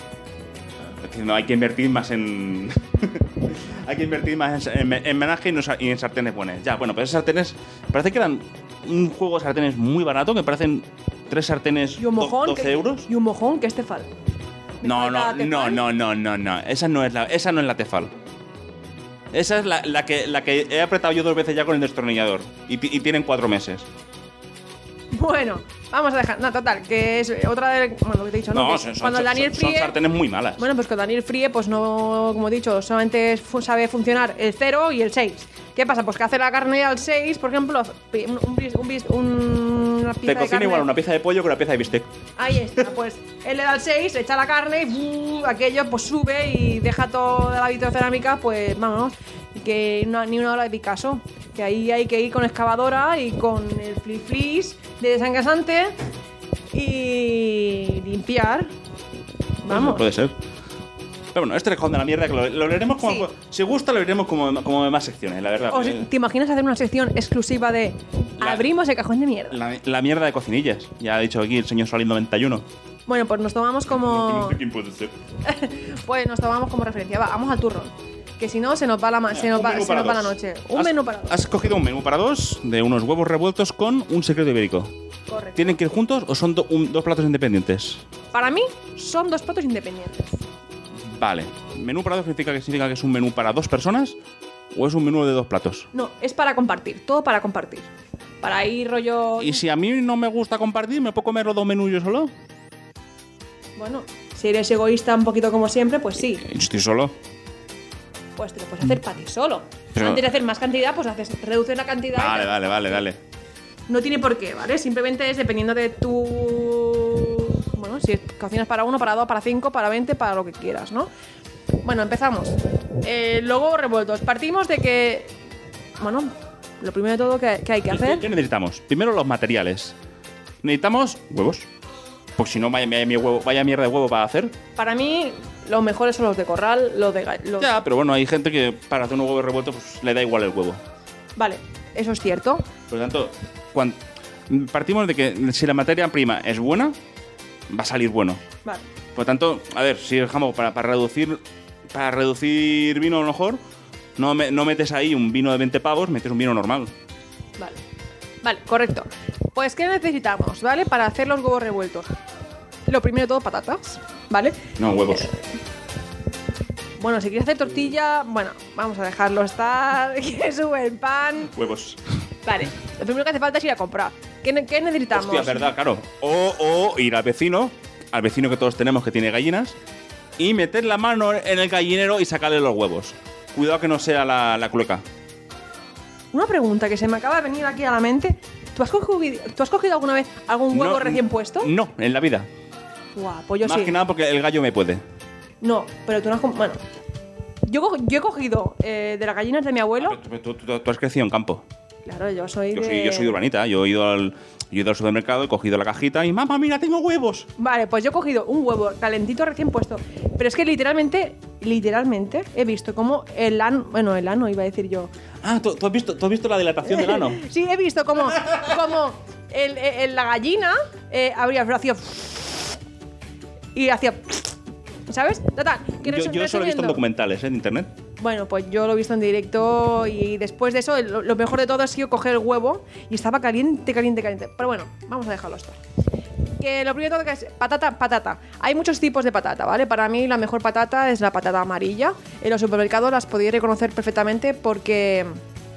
No, hay que invertir más en. Hay que invertir más en, en, en menaje y, no sa- y en sartenes buenas. Ya, bueno, pues esas sartenes. Parece que eran un juego de sartenes muy barato, que parecen tres sartenes Y un mojón. doce que- euros. Y un mojón que este falta. Me No, falta no, Tefal. no, no, no, no, no. Esa no es la, esa no es la Tefal. Esa es la, la, que, la que he apretado yo dos veces ya con el destornillador. Y, pi- y tienen cuatro meses. Bueno, vamos a dejar. No, total, que es otra de. Bueno, lo que te he dicho, ¿no? No, Que son, son, cuando son- Daniel son- son fríe. sartenes muy malas. Bueno, pues cuando Daniel fríe, pues no, como he dicho, solamente fu- sabe funcionar el cero y el seis. ¿Qué pasa? Pues que hace la carne al seis, por ejemplo, pi- un, un, bis- un, bis- un- una pieza Te de cocina carne. igual una pieza de pollo que una pieza de bistec. Ahí está, pues él le da el seis, echa la carne y ¡buu! Aquello pues sube y deja toda la vitrocerámica, pues vamos, que no, ni una hora de Picasso. Que ahí hay que ir con excavadora y con el flip flis de desengrasante y limpiar. Vamos. Puede ser. Pero bueno, este cajón de la mierda que lo, lo leeremos como. Sí. Si gusta, lo leeremos como, como más secciones, la verdad. O sea, ¿te imaginas hacer una sección exclusiva de La- abrimos el cajón de mierda? La, la mierda de cocinillas. Ya ha dicho aquí el señor Solín noventa y uno. Bueno, pues nos tomamos como. No sé quién puede ser. Pues nos tomamos como referencia. Va, vamos al turrón. Que si no, se nos va la, ma- se nos Un va, menú se para nos va la dos. noche. Un Has- menú para dos. Has cogido un menú para dos de unos huevos revueltos con un secreto ibérico. Correcto. ¿Tienen que ir juntos o son do- un- dos platos independientes? Para mí, son dos platos independientes. Vale. ¿Menú para dos significa que, significa que es un menú para dos personas o es un menú de dos platos? No, es para compartir. Todo para compartir. Para ir rollo. Y si a mí no me gusta compartir, ¿me puedo comer los dos menús yo solo? Bueno, si eres egoísta un poquito como siempre, pues sí. Yo estoy solo. Pues te lo puedes hacer para ti solo. Pero- Antes de hacer más cantidad, pues haces reducir la cantidad. y Vale, te- vale, vale, vale. No tiene por qué, ¿vale? Simplemente es dependiendo de tu. Bueno, si cocinas para uno, para dos, para cinco, para veinte, para lo que quieras, ¿no? Bueno, empezamos. Eh, luego revueltos. Partimos de que. Bueno, lo primero de todo que, que hay que ¿Qué, hacer. qué necesitamos? Primero los materiales. Necesitamos huevos. Pues si no, vaya, vaya, mi huevo, vaya mierda de huevo para hacer. Para mí, los mejores son los de corral, los de. ga- Los... Ya, pero bueno, hay gente que para hacer un huevo revuelto pues, le da igual el huevo. Vale, eso es cierto. Por lo tanto, cuan- partimos de que si la materia prima es buena, va a salir bueno. Vale. Por lo tanto, a ver, si dejamos para, para reducir para reducir vino a lo mejor, no, me- no metes ahí un vino de veinte pavos, metes un vino normal. Vale. Vale, correcto. Pues, ¿qué necesitamos, ¿vale? Para hacer los huevos revueltos. Lo primero de todo, patatas, ¿vale? No, huevos. Bueno, si quieres hacer tortilla, bueno, vamos a dejarlo estar. Que sube el pan. Huevos. Vale, lo primero que hace falta es ir a comprar. ¿Qué, ne- qué necesitamos? Hostia, verdad, claro. O, o ir al vecino, al vecino que todos tenemos que tiene gallinas, y meter la mano en el gallinero y sacarle los huevos. Cuidado que no sea la, la clueca. Una pregunta que se me acaba de venir aquí a la mente. ¿Tú has cogido, ¿tú has cogido alguna vez algún huevo No, recién puesto? No, en la vida. Guau, pues yo Más sí. que nada porque el gallo me puede. No, pero tú no has... com- Bueno, yo, co- yo he cogido eh, de las gallinas de mi abuelo. Tú, tú- tú- tú has crecido en campo. Claro, yo soy Yo de... soy, yo soy de urbanita. Yo he ido al, yo he ido al supermercado, he cogido la cajita y mamá, mira, tengo huevos. Vale, pues yo he cogido un huevo calentito recién puesto. Pero es que literalmente, literalmente he visto como el ano... Bueno, el ano iba a decir yo. Ah, ¿tú, tú has, visto, ¿tú has visto la dilatación del ano? Sí, he visto como, como el, el- la gallina eh, abría, hacía... Y hacía... ¿Sabes? Total, que Yo, resu- yo eso lo he visto en resumiendo- documentales, ¿eh? En internet. Bueno, pues yo lo he visto en directo y después de eso, lo, lo mejor de todo ha sido coger el huevo y estaba caliente, caliente, caliente. Pero bueno, vamos a dejarlo estar. Que lo primero de todo que es patata, patata. Hay muchos tipos de patata, ¿vale? Para mí la mejor patata es la patata amarilla. En los supermercados las podéis reconocer perfectamente porque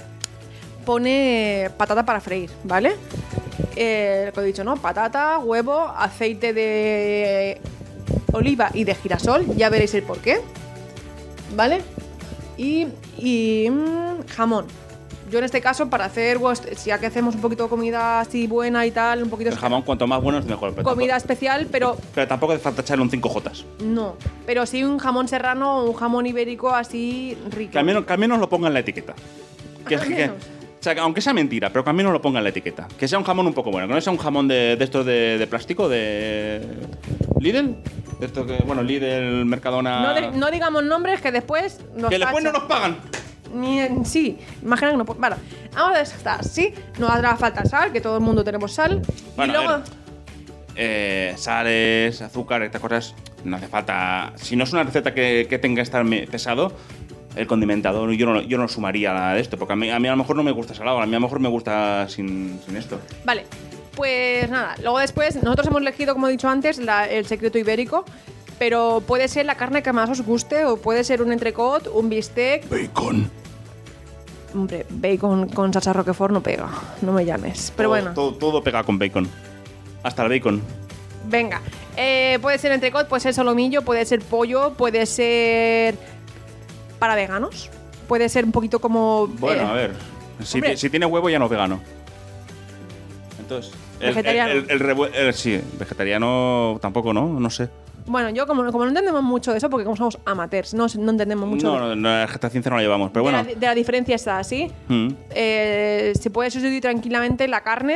pone patata para freír, ¿vale? Eh, lo que he dicho, ¿no? Patata, huevo, aceite de oliva y de girasol. Ya veréis el por qué. ¿Vale? Y, y mm, jamón. Yo en este caso, para hacer, huevos, si ya que hacemos un poquito de comida así buena y tal, un poquito El jamón, cuanto más bueno, es mejor. Pero comida tampoco, especial, pero pero tampoco hace falta echarle un cinco jotas. no. Pero sí un jamón serrano o un jamón ibérico así rico. Que al menos, que al menos lo ponga en la etiqueta. Que, Al que- menos. o sea, que aunque sea mentira, pero que al menos lo ponga en la etiqueta. Que sea un jamón un poco bueno. Que no sea un jamón de, de estos de, de plástico, de Lidl. De estos que, bueno, Lidl, Mercadona. No, de- no digamos nombres que después nos que después no tachan. nos pagan. Ni en- sí, imagina que no. pu- Vale, vamos a estar, sí. No hará falta sal, que todo el mundo tenemos sal. Bueno, y luego. a ver. Eh, sales, azúcar, estas cosas. No hace falta. Si no es una receta que, que tenga que estar me- pesado, el condimentador, yo no, yo no sumaría nada de esto. Porque a mí, a mí a lo mejor no me gusta salado, a mí a lo mejor me gusta sin, sin esto. Vale, pues nada. Luego después, nosotros hemos elegido, como he dicho antes, la- el secreto ibérico. Pero puede ser la carne que más os guste, o puede ser un entrecot, un bistec. Bacon. Hombre, bacon con salsa roquefort no pega. No me llames. Pero Todo- bueno. Todo, todo pega con bacon. Hasta el bacon. Venga, eh, puede ser entrecot, puede ser solomillo, puede ser pollo, puede ser para veganos, puede ser un poquito como... Bueno, eh, a ver. Si, hombre. ti- si tiene huevo ya no es vegano. Entonces. el- Vegetariano. El, el- el revue- el- sí, vegetariano tampoco, ¿no? No sé. Bueno, yo como, como no entendemos mucho de eso, porque como somos amateurs, no, no entendemos mucho No, no, no, esta ciencia no la llevamos, pero de, bueno. la, de la diferencia está así. Mm. Eh, se puede sustituir tranquilamente la carne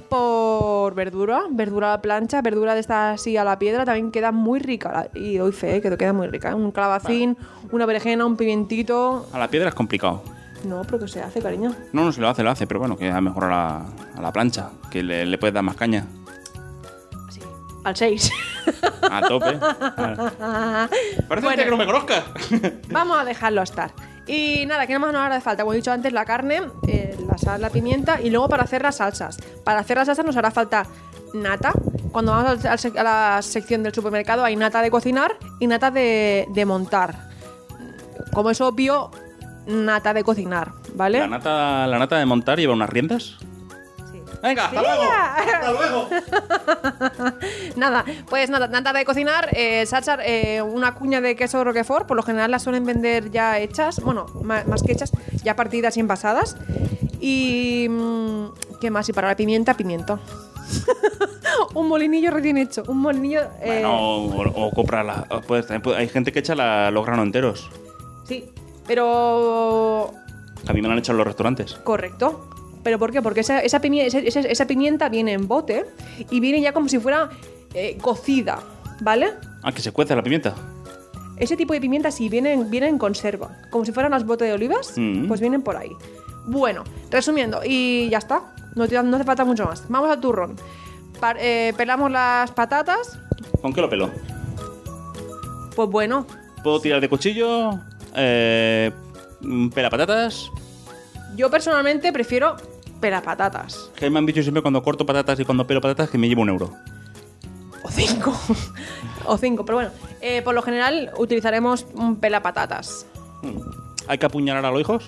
por verdura, verdura a la plancha, verdura de esta así a la piedra, también queda muy rica. Y doy fe, que queda muy rica. Un calabacín, vale. Una berenjena, un pimientito. A la piedra es complicado. No, pero que se hace, cariño. No, no, se lo hace, lo hace, pero bueno, que a lo mejor a la, a la plancha, que le, le puedes dar más caña. Sí, al seis. A tope. Parece bueno, que no me conozcas. Vamos a dejarlo estar. Y nada, ¿qué más nos hará falta? Como he dicho antes, la carne, eh, la sal, la pimienta y luego para hacer las salsas. Para hacer las salsas nos hará falta nata. Cuando vamos al, al, a la sección del supermercado hay nata de cocinar y nata de, de montar. Como es obvio, nata de cocinar, ¿vale? La nata, la nata de montar lleva unas riendas. Venga, hasta luego. Hasta luego. Nada, pues nada, nada de cocinar, eh, salsa, eh, una cuña de queso Roquefort, por lo general las suelen vender ya hechas, bueno, más, más que hechas, ya partidas y envasadas. Y ¿qué más? Y para la pimienta, pimiento. Un molinillo recién hecho, un molinillo. Eh... Bueno, o, o comprarla. Pues, hay gente que echa la, los granos enteros. Sí, pero a mí me lo han hecho en los restaurantes. Correcto. ¿Pero por qué? Porque esa, esa, pimienta, esa, esa pimienta viene en bote y viene ya como si fuera eh, cocida, ¿vale? Ah, que se cuece la pimienta. Ese tipo de pimienta sí viene, viene en conserva. Como si fueran las botes de olivas, mm. pues vienen por ahí. Bueno, resumiendo, y ya está. No, no hace falta mucho más. Vamos al turrón. Pa- eh, pelamos las patatas. ¿Con qué lo pelo? Pues bueno. ¿Puedo tirar de cuchillo? Eh, ¿Pela patatas? Yo personalmente prefiero pelapatatas. Que me han dicho siempre cuando corto patatas y cuando pelo patatas que me llevo un euro. O cinco. O cinco, pero bueno. Eh, por lo general utilizaremos un pelapatatas. Hmm. ¿Hay que apuñalar a los hijos?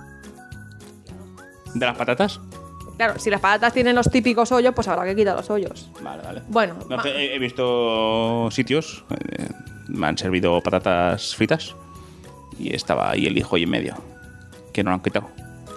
¿De las patatas? Claro, si las patatas tienen los típicos hoyos, pues habrá que quitar los hoyos. Vale, vale. Bueno. No, he, he visto sitios, eh, me han servido patatas fritas y estaba ahí el hijo ahí en medio, que no lo han quitado.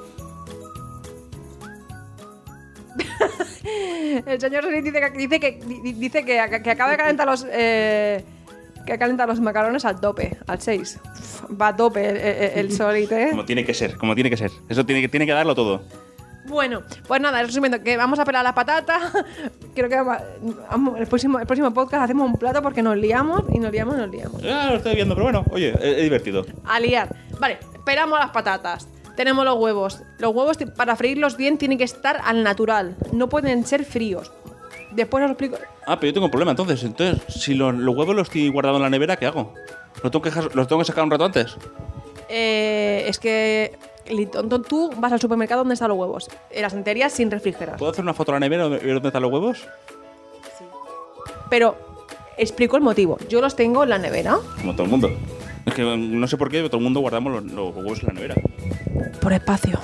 El señor Solís dice que dice que dice que, que acaba de calentar los eh, que calienta los macarrones al tope, al seis. Va a tope el, el, el Solís, ¿eh? Como tiene que ser, como tiene que ser. Eso tiene que tiene que darlo todo. Bueno, pues nada, resumiendo, que vamos a pelar la patata. Creo que vamos, el próximo el próximo podcast hacemos un plato porque nos liamos y nos liamos y nos liamos. Ya lo estoy viendo, pero bueno, oye, es, es divertido. A liar. Vale, pelamos las patatas. Tenemos los huevos. Los huevos, para freírlos bien, tienen que estar al natural. No pueden ser fríos. Después os lo explico. Ah, pero yo tengo un problema entonces. Entonces, si los, los huevos los estoy guardados en la nevera, ¿qué hago? ¿Los tengo que, los tengo que sacar un rato antes? Eh, es que tú vas al supermercado donde están los huevos. En las estanterías sin refrigerar. ¿Puedo hacer una foto a la nevera y ver dónde están los huevos? Sí. Pero explico el motivo. Yo los tengo en la nevera. Como todo el mundo. Es que no sé por qué, pero todo el mundo guardamos los, los huevos en la nevera. Por espacio.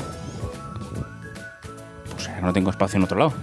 Pues no tengo espacio en otro lado.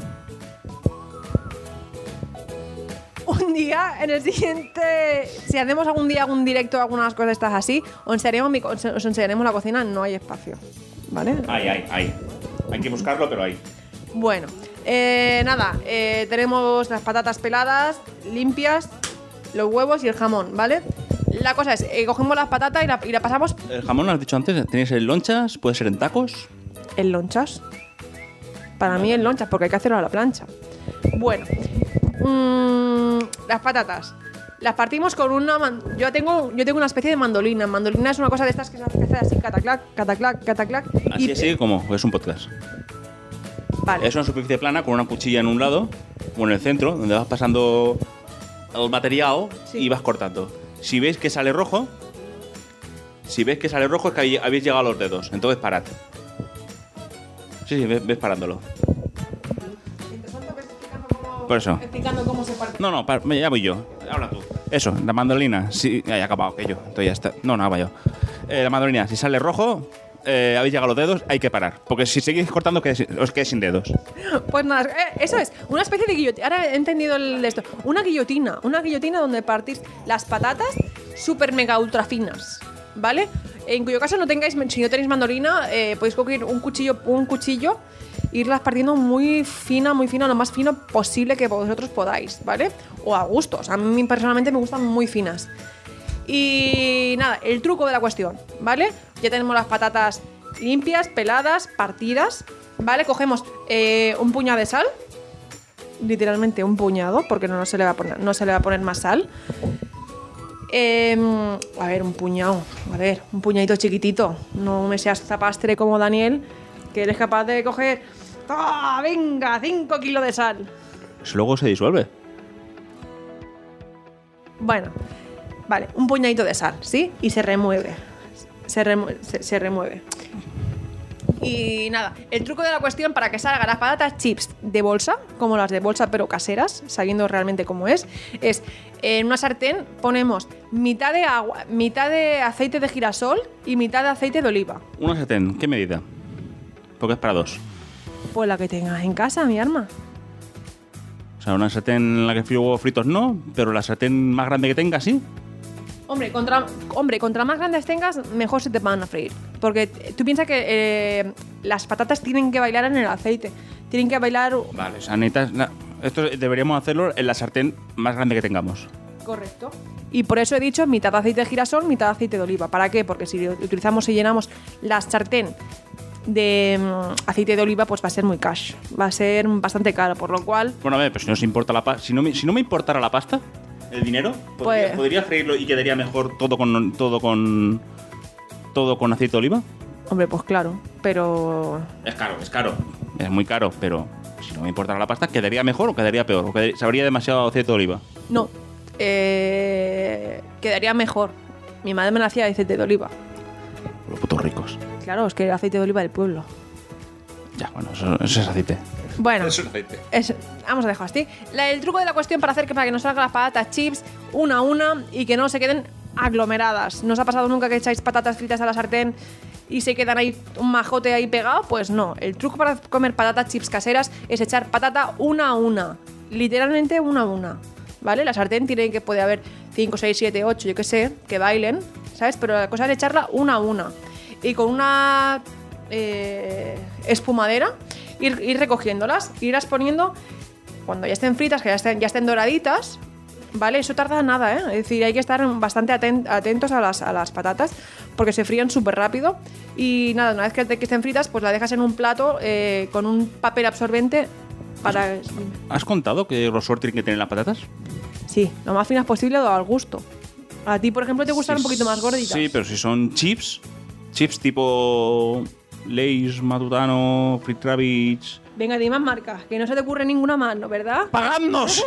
Un día, en el siguiente, si hacemos algún día algún directo, algunas cosas estas así, os enseñaremos, mi, os enseñaremos la cocina, no hay espacio, ¿vale? Hay, hay, hay. Hay que buscarlo, pero hay. Bueno, eh, nada, eh, tenemos las patatas peladas, limpias, los huevos y el jamón, ¿vale? La cosa es, eh, cogemos las patatas y la, y la pasamos... El jamón, lo has dicho antes, tenéis en lonchas, puede ser en tacos. ¿En lonchas? Para mí en lonchas, porque hay que hacerlo a la plancha. Bueno, mmm, las patatas. Las partimos con una... Man- yo tengo yo tengo una especie de mandolina. Mandolina es una cosa de estas que se hace así, cataclac, cataclac, cataclac. Así, y... así como es un podcast. Vale. Es una superficie plana con una cuchilla en un lado o en el centro, donde vas pasando el material sí. y vas cortando. Si veis que sale rojo, si veis que sale rojo es que habéis llegado a los dedos. Entonces parad. Sí, sí, ves, ves parándolo. Por eso. Explicando cómo se parte. No, no, para, ya voy yo. Habla tú. Eso, la mandolina. Sí, ya he acabado aquello. Entonces ya está. No, no, va yo. Eh, la mandolina, si sale rojo, eh, habéis llegado a los dedos, hay que parar. Porque si seguís cortando, que os quedéis sin dedos. Pues nada, eh, eso es. Una especie de guillotina. Ahora he entendido el, esto. Una guillotina. Una guillotina donde partís las patatas súper mega ultra finas. ¿Vale? En cuyo caso no tengáis, si no tenéis mandolina, eh, podéis coger un cuchillo, un cuchillo e irlas partiendo muy fina, muy fina, lo más fino posible que vosotros podáis, ¿vale? O a gustos. A mí personalmente me gustan muy finas. Y nada, el truco de la cuestión, ¿vale? Ya tenemos las patatas limpias, peladas, partidas, ¿vale? Cogemos eh, un puñado de sal, literalmente un puñado, porque no, no, se, le va a poner, no se le va a poner más sal. Eh, a ver, un puñado, a ver, un puñadito chiquitito. No me seas zapastre como Daniel, que eres capaz de coger... ¡Ah, venga! cinco kilos de sal. Eso luego se disuelve. Bueno, vale, un puñadito de sal, ¿sí? Y se remueve. Se, remu- se, se remueve. Y nada, el truco de la cuestión para que salgan las patatas chips de bolsa, como las de bolsa pero caseras, sabiendo realmente cómo es, es en una sartén ponemos mitad de agua, mitad de aceite de girasol y mitad de aceite de oliva. Una sartén, ¿qué medida? Porque es para dos. Pues la que tengas en casa, mi arma. O sea, una sartén en la que frío huevos fritos no, pero la sartén más grande que tengas, sí. Hombre, contra, hombre, contra más grandes tengas, mejor se te van a freír. Porque tú piensas que eh, las patatas tienen que bailar en el aceite. Tienen que bailar... Vale, o sea, necesitas... na- Esto deberíamos hacerlo en la sartén más grande que tengamos. Correcto. Y por eso he dicho mitad de aceite de girasol, mitad de aceite de oliva. ¿Para qué? Porque si utilizamos y llenamos la sartén de mm, aceite de oliva, pues va a ser muy cash. Va a ser bastante caro, por lo cual... Bueno, a ver, pero si no os importa la pasta... Si no me, si no me importara la pasta, el dinero, podría, Pues- podría freírlo y quedaría mejor todo con... Todo con... Todo con aceite de oliva. Hombre, pues claro, pero... Es caro, es caro. Es muy caro, pero si no me importara la pasta, ¿quedaría mejor o quedaría peor? ¿O quedaría- sabría demasiado aceite de oliva? No. Eh, quedaría mejor. Mi madre me la hacía de aceite de oliva. Los putos ricos. Claro, es que era aceite de oliva del pueblo. Ya, bueno, eso, eso es aceite. Bueno, Eso es aceite. es- vamos a dejar así. La- el truco de la cuestión para hacer que para que nos salgan las patatas chips una a una y que no se queden aglomeradas. ¿No os ha pasado nunca que echáis patatas fritas a la sartén y se quedan ahí un majote ahí pegado? Pues no. El truco para comer patatas chips caseras es echar patata una a una. Literalmente una a una. ¿Vale? La sartén tiene que puede haber cinco, seis, siete, ocho, yo qué sé, que bailen, ¿sabes? Pero la cosa es echarla una a una. Y con una eh, espumadera ir, ir recogiéndolas, irlas poniendo cuando ya estén fritas, que ya estén, ya estén doraditas, ¿vale? Eso tarda nada, ¿eh? Es decir, hay que estar bastante aten- atentos a las, a las patatas porque se fríen súper rápido. Y nada, una vez que, que estén fritas, pues la dejas en un plato eh, con un papel absorbente para... ¿Has contado qué grosor tienen que tener las patatas? Sí, lo más finas posible o al gusto. A ti, por ejemplo, te gustan Sí, un poquito más gorditas. Sí, pero si son chips, chips tipo Lay's, Matutano, Fried Rabbits... Venga, di más marcas, que no se te ocurre ninguna más, ¿no? ¿Verdad? ¡Pagadnos!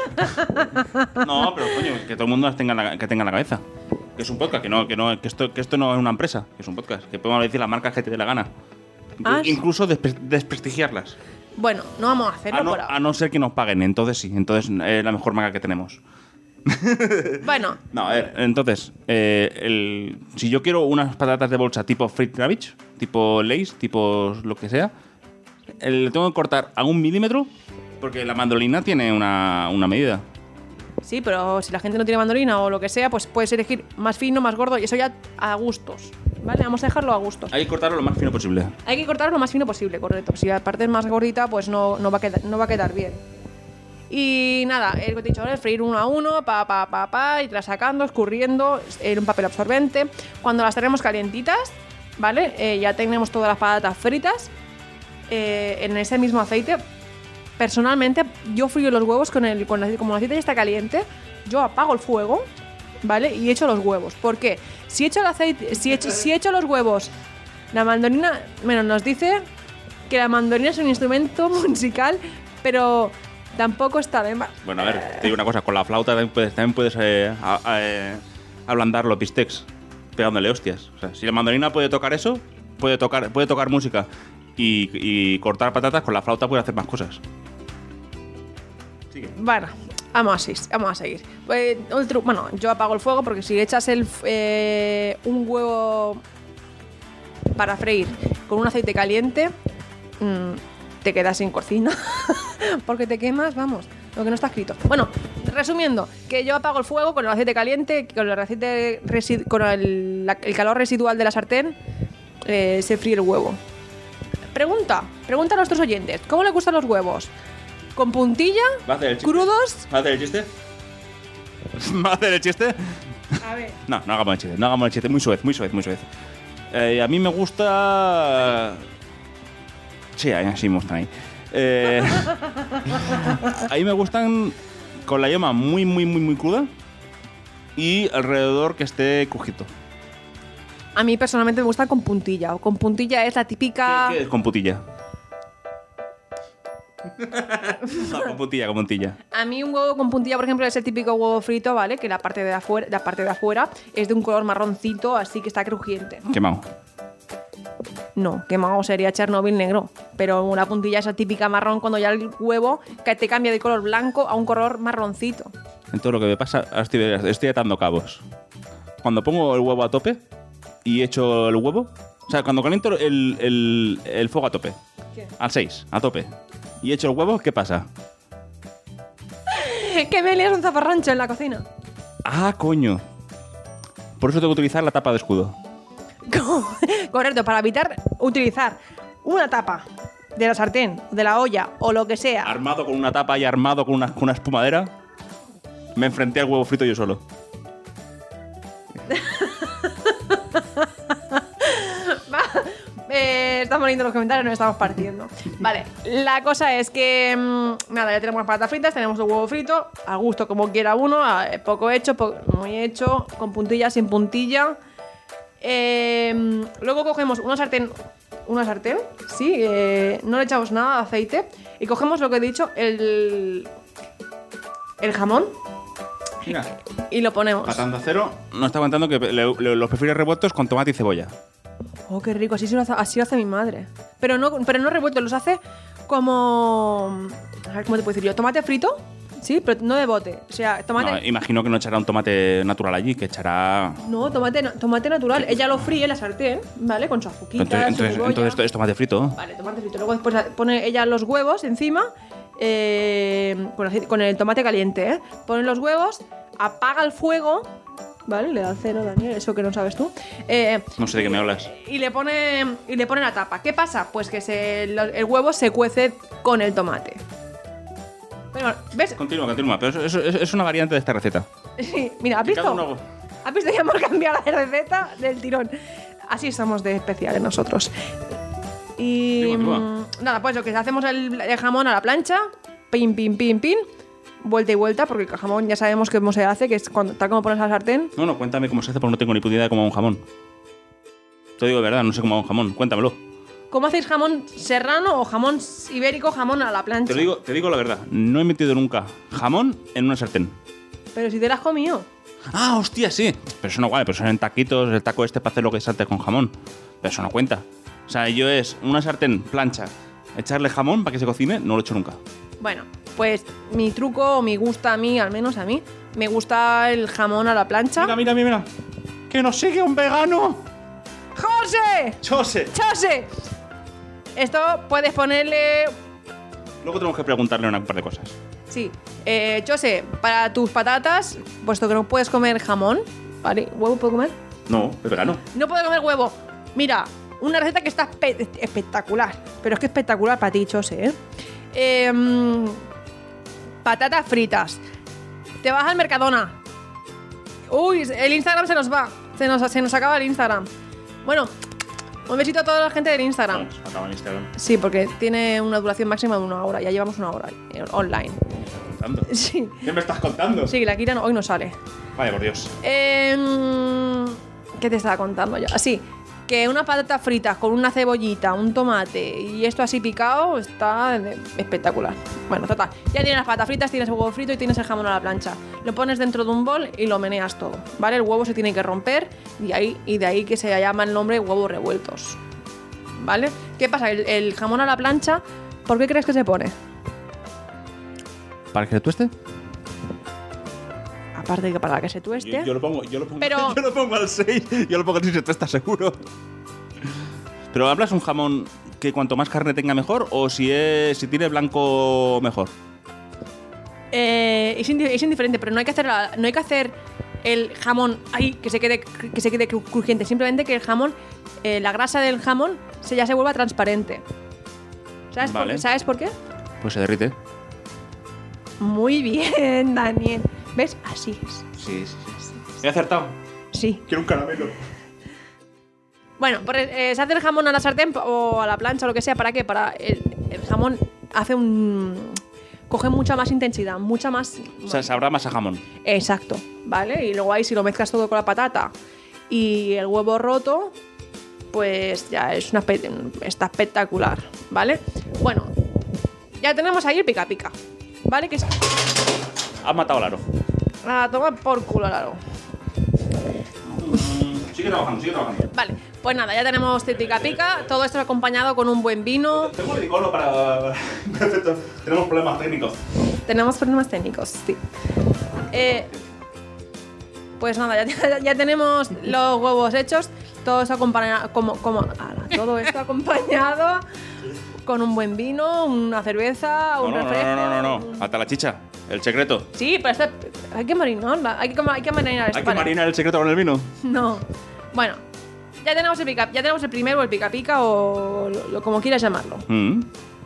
No, pero coño, que todo el mundo las tenga en la, que tenga en la cabeza. Que es un podcast, que no, que no, que esto, que esto no es una empresa, que es un podcast. Que podemos decir las marcas que te dé la gana. Inclu- Ah, sí. Incluso despre- desprestigiarlas. Bueno, no vamos a hacerlo A no, por ahora. a no ser que nos paguen, entonces sí, entonces es la mejor marca que tenemos. Bueno, No, a ver, entonces, eh, el, si yo quiero unas patatas de bolsa tipo Fried Rabbits, tipo Lay's, tipo lo que sea, el, tengo que cortar a un milímetro porque la mandolina tiene una, una medida. sí, pero si la gente no tiene mandolina o lo que sea, pues puedes elegir más fino, más gordo y eso ya a gustos. ¿Vale? Vamos a dejarlo a gustos. Hay que cortarlo lo más fino posible. Hay que cortarlo lo más fino posible, correcto. Si la parte es más gordita, pues no, no, va, a quedar, no va a quedar bien. Y nada, el que te he dicho ahora es freír uno a uno, pa, pa, pa, pa, y sacando, escurriendo en un papel absorbente. Cuando las tenemos calientitas, ¿vale? Eh, ya tenemos todas las patatas fritas eh, en ese mismo aceite. Personalmente, yo frío los huevos con el, con el, como el aceite ya está caliente, yo apago el fuego, ¿vale? Y echo los huevos. ¿Por qué? Si echo el aceite, si echo, si echo los huevos, la mandolina, bueno, nos dice que la mandolina es un instrumento musical, pero tampoco está de más. Bueno, a ver, te digo una cosa, con la flauta también puedes, también puedes eh, a- a- eh, ablandar los bistecs pegándole hostias. O sea, si la mandolina puede tocar eso, puede tocar, puede tocar música y, y cortar patatas, con la flauta puede hacer más cosas. Sigue. Bueno, vamos a seguir. Vamos a seguir. Eh, el tru- bueno, yo apago el fuego porque si echas el, f- eh, un huevo para freír con un aceite caliente, mmm, te quedas sin cocina porque te quemas, vamos, lo que no está escrito. Bueno, resumiendo, que yo apago el fuego con el aceite caliente, con el aceite resi- con el, la- el calor residual de la sartén, eh, se fríe el huevo. Pregunta, pregunta a nuestros oyentes, ¿cómo les gustan los huevos? ¿Con puntilla? ¿Va a hacer el chiste? ¿Crudos? ¿Va a hacer el chiste? ¿Va a hacer el chiste? A ver. No, no hagamos el chiste, no hagamos el chiste. Muy suez, muy suez, muy suez. Eh, a mí me gusta... Sí, así me gustan ahí. Eh, a mí me gustan con la yema muy, muy, muy, muy cruda y alrededor que esté crujito. A mí personalmente me gusta con puntilla. Con puntilla es la típica... ¿Qué, qué es con putilla? No, con puntilla, con puntilla. A mí un huevo con puntilla, por ejemplo, es el típico huevo frito, ¿vale? Que la parte de afuera, la parte de afuera es de un color marroncito, así que está crujiente. Quemado. No, quemado sería Chernobyl negro. Pero una puntilla es la típica marrón cuando ya el huevo que te cambia de color blanco a un color marroncito. Entonces lo que me pasa, ahora estoy, estoy atando cabos. Cuando pongo el huevo a tope y echo el huevo, o sea, cuando caliento el, el, el fuego a tope, ¿Qué? al seis, a tope, y echo el huevo, ¿qué pasa? Que me lías un zafarrancho en la cocina. Ah, coño. Por eso tengo que utilizar la tapa de escudo. Correcto, para evitar utilizar una tapa de la sartén, de la olla o lo que sea. Armado con una tapa y armado con una, con una espumadera, me enfrenté al huevo frito yo solo. Eh, estamos leyendo los comentarios, nos estamos partiendo. Vale, la cosa es que mmm, nada, ya tenemos las patatas fritas, tenemos el huevo frito, a gusto como quiera uno, a, poco hecho, po muy hecho, con puntilla, sin puntilla. Eh, luego cogemos una sartén, una sartén, sí, eh, no le echamos nada de aceite y cogemos lo que he dicho, el, el jamón. Mira, y lo ponemos. Patanda Cero nos está contando que le, le, los prefiere revueltos con tomate y cebolla. Oh, qué rico, así, se lo hace, así lo hace mi madre. Pero no, pero no revuelto, los hace como... A ver, ¿cómo te puedo decir yo? ¿Tomate frito? Sí, pero no de bote. O sea, tomate... No, imagino que no echará un tomate natural allí, que echará... No, tomate, tomate natural. Ella lo fríe en la sartén, ¿vale? Con su azuquita, Entonces, su entonces, cebolla. entonces esto es tomate frito. Vale, tomate frito. Luego después pone ella los huevos encima, eh, con, aceite- con el tomate caliente, ¿eh? Pone los huevos, apaga el fuego, ¿vale? Le da cero, Daniel, eso que no sabes tú. Eh, No sé de qué me hablas. y le pone y le pone la tapa. ¿Qué pasa? Pues que se, lo- el huevo se cuece con el tomate. Pero, ¿ves? Continúa, continúa. Pero eso, eso- es una variante de esta receta. Sí, mira, ¿has Que cada visto? uno- ¿Has visto que hemos cambiado la receta del tirón? Así somos de especiales nosotros. Y Continúa, mm, nada, pues lo que hacemos el, el jamón a la plancha, pin, pin, pin, pin, vuelta y vuelta, porque el jamón ya sabemos cómo se hace, que es cuando, tal como pones la sartén. No, no, cuéntame cómo se hace, porque no tengo ni puta idea de cómo hago un jamón. Te digo de verdad, no sé cómo hago un jamón. Cuéntamelo. ¿Cómo hacéis jamón serrano o jamón ibérico, jamón a la plancha? Te lo digo, te digo la verdad. No he metido nunca jamón en una sartén. Pero si te la has comido. Ah, hostia, sí. Pero eso no vale, pero son en taquitos, el taco este para hacer lo que salte con jamón. Pero eso no cuenta. O sea, yo es una sartén, plancha, echarle jamón para que se cocine, no lo he hecho nunca. Bueno, pues mi truco, o mi gusta a mí, al menos a mí, me gusta el jamón a la plancha. Mira, mira, mira, mira. ¡Que nos sigue un vegano! ¡José! ¡Chose! ¡José! Esto puedes ponerle... Luego tenemos que preguntarle una par de cosas. Sí. Eh, José, para tus patatas, puesto que no puedes comer jamón, ¿vale? ¿Huevo puedo comer? No, es vegano. No puedo comer huevo. Mira, una receta que está espe- espectacular. Pero es que espectacular para ti, José, ¿eh? Eh, mm, patatas fritas. Te vas al Mercadona. Uy, el Instagram se nos va. Se nos, se nos acaba el Instagram. Bueno, un besito a toda la gente del Instagram. Vamos, acaba en Instagram. Sí, porque tiene una duración máxima de una hora. Ya llevamos una hora eh, online. Contando. Sí. ¿Qué me estás contando? Sí, la Kira no- hoy no sale. Vaya, por Dios. Eh, ¿Qué te estaba contando yo? Así, que unas patatas fritas con una cebollita, un tomate y esto así picado está de- espectacular. Bueno, total. Ya tienes las patatas fritas, tienes el huevo frito y tienes el jamón a la plancha. Lo pones dentro de un bol y lo meneas todo, ¿vale? El huevo se tiene que romper y, ahí, y de ahí que se llama el nombre huevos revueltos, ¿vale? ¿Qué pasa? El, el jamón a la plancha, ¿por qué crees que se pone? ¿Para que se tueste? Aparte de que para que se tueste. Yo, yo lo pongo, yo lo pongo, Pero- yo lo pongo al seis. Yo lo pongo al seis, tú estás seguro. Pero hablas un jamón que cuanto más carne tenga mejor, o si es si tiene blanco mejor. Eh, es, indi- es indiferente, pero no hay que hacer la- no hay que hacer el jamón ahí que se quede que se quede cru- crujiente. Simplemente que el jamón, eh, la grasa del jamón se ya se vuelva transparente. ¿Sabes, Vale. por, ¿Sabes por qué? Pues se derrite. Muy bien, Daniel. ¿Ves? Así es. Sí, sí, sí. He acertado. Sí. Quiero un caramelo. Bueno, pues, eh, se hace el jamón a la sartén o a la plancha o lo que sea. ¿Para qué? Para el, el jamón hace un... coge mucha más intensidad, mucha más... O sea, sabrá más a jamón. Exacto, ¿vale? Y luego ahí si lo mezclas todo con la patata y el huevo roto, pues ya es una espe- está espectacular, ¿vale? Bueno, ya tenemos ahí el pica pica, ¿vale? Que es... Has matado al aro. A tomar por culo al aro. Sigue trabajando, sigue trabajando. Vale, pues nada, ya tenemos el pica pica, todo esto acompañado con un buen vino. Tengo el icono para... Perfecto. Tenemos problemas técnicos. Tenemos problemas técnicos, sí. Eh, pues nada, ya, ya tenemos los huevos hechos, todo esto acompañado, como, como, ala, todo esto acompañado con un buen vino, una cerveza, un No, no, refresco. no, no, no, no, no. Hasta la chicha. El secreto. Sí, pero esto hay que marinarla, hay que, hay que marinar esto. ¿Hay que vale. marinar el secreto con el vino? No. Bueno, ya tenemos el pica, ya tenemos el primero, el pica pica o lo, lo- como quieras llamarlo. Mm.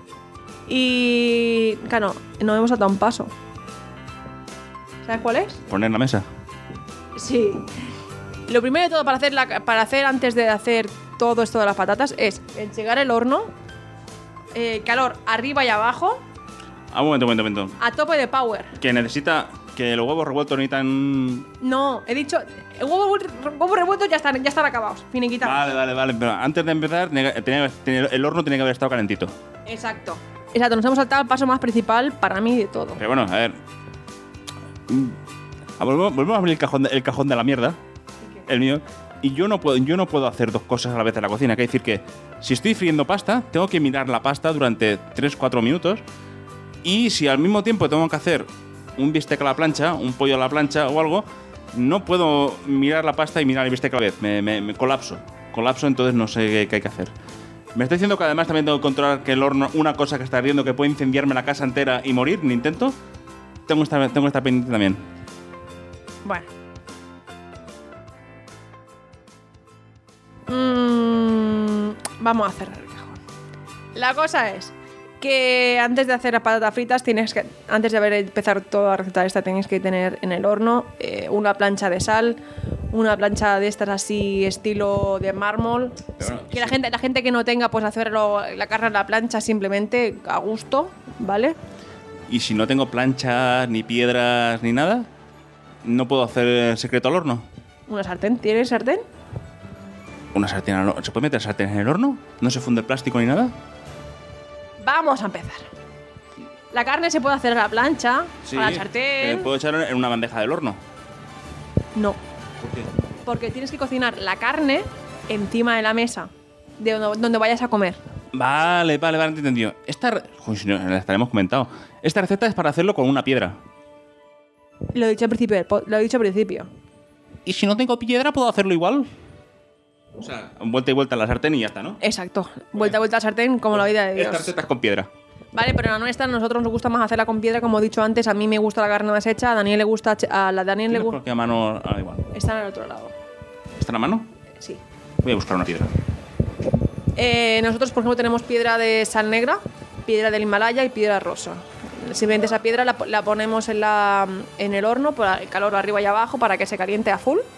Y claro, no hemos saltado un paso. ¿Sabes cuál es? Poner en la mesa. Sí. Lo primero de todo para hacer, la, para hacer antes de hacer todo esto de las patatas es enchegar el horno, eh, calor arriba y abajo, Ah, un momento, un momento, un momento. a tope de power. Que necesita... Que los huevos revueltos necesitan... No, he dicho, el huevo, huevo revuelto ya están, ya están acabados, finiquitados. Vale, vale, vale. Pero antes de empezar, tenía que- tenía- tenía- el horno tenía que haber estado calentito. Exacto. Exacto, nos hemos saltado el paso más principal para mí de todo. Pero bueno, a ver. Mm. Ah, Volvemos, volvemos a abrir el cajón, de, el cajón de la mierda. El mío. Y yo no, puedo, yo no puedo hacer dos cosas a la vez en la cocina. Que decir que si estoy friendo pasta, tengo que mirar la pasta durante tres cuatro minutos. Y si al mismo tiempo tengo que hacer un bistec a la plancha, un pollo a la plancha o algo, no puedo mirar la pasta y mirar el bistec a la vez. Me, me, me colapso. Colapso, entonces no sé qué, qué hay que hacer. Me está diciendo que además también tengo que controlar que el horno, una cosa que está ardiendo que puede incendiarme la casa entera y morir, ni intento. Tengo esta, tengo esta pendiente también. Bueno. Mm, vamos a cerrar el cajón. La cosa es que antes de hacer las patatas fritas, tienes que, antes de haber empezar toda la receta esta, tenéis que tener en el horno eh, una plancha de sal, una plancha de estas así estilo de mármol. Pero, Que la gente, la gente que no tenga, pues hacerlo la carne en la plancha simplemente a gusto, ¿vale? Y si no tengo planchas, ni piedras, ni nada, no puedo hacer el secreto al horno. Una sartén, ¿tienes sartén? ¿Una sartén al horno? ¿Se puede meter sartén en el horno? ¿No se funde el plástico ni nada? Vamos a empezar. La carne se puede hacer a la plancha, a la eh, sartén. puedo echar en una bandeja del horno. No, ¿Por qué? porque tienes que cocinar la carne encima de la mesa, de donde, donde vayas a comer. Vale, vale, vale, entendido. Esta, re- Uy, si no, la estaremos comentado. Esta receta es para hacerlo con una piedra. Lo he dicho al principio, del po- lo he dicho al principio. ¿Y si no tengo piedra, puedo hacerlo igual? O sea, vuelta y vuelta a la sartén y ya está, ¿no? Exacto, vuelta a vuelta al sartén como la vida de Dios. Esta receta es con piedra. Vale, pero la nuestra, a nosotros nos gusta más hacerla con piedra, como he dicho antes. A mí me gusta la carne deshecha, a Daniel le gusta, a la Daniel le ¿Tienes gusta. por qué a mano? Ah, igual. Está en el otro lado. ¿Está en la mano? Sí. Voy a buscar una piedra. Eh, nosotros, por ejemplo, tenemos piedra de sal negra, piedra del Himalaya y piedra rosa. Simplemente esa piedra la, la ponemos en, la, en el horno, por el calor arriba y abajo, para que se caliente a full.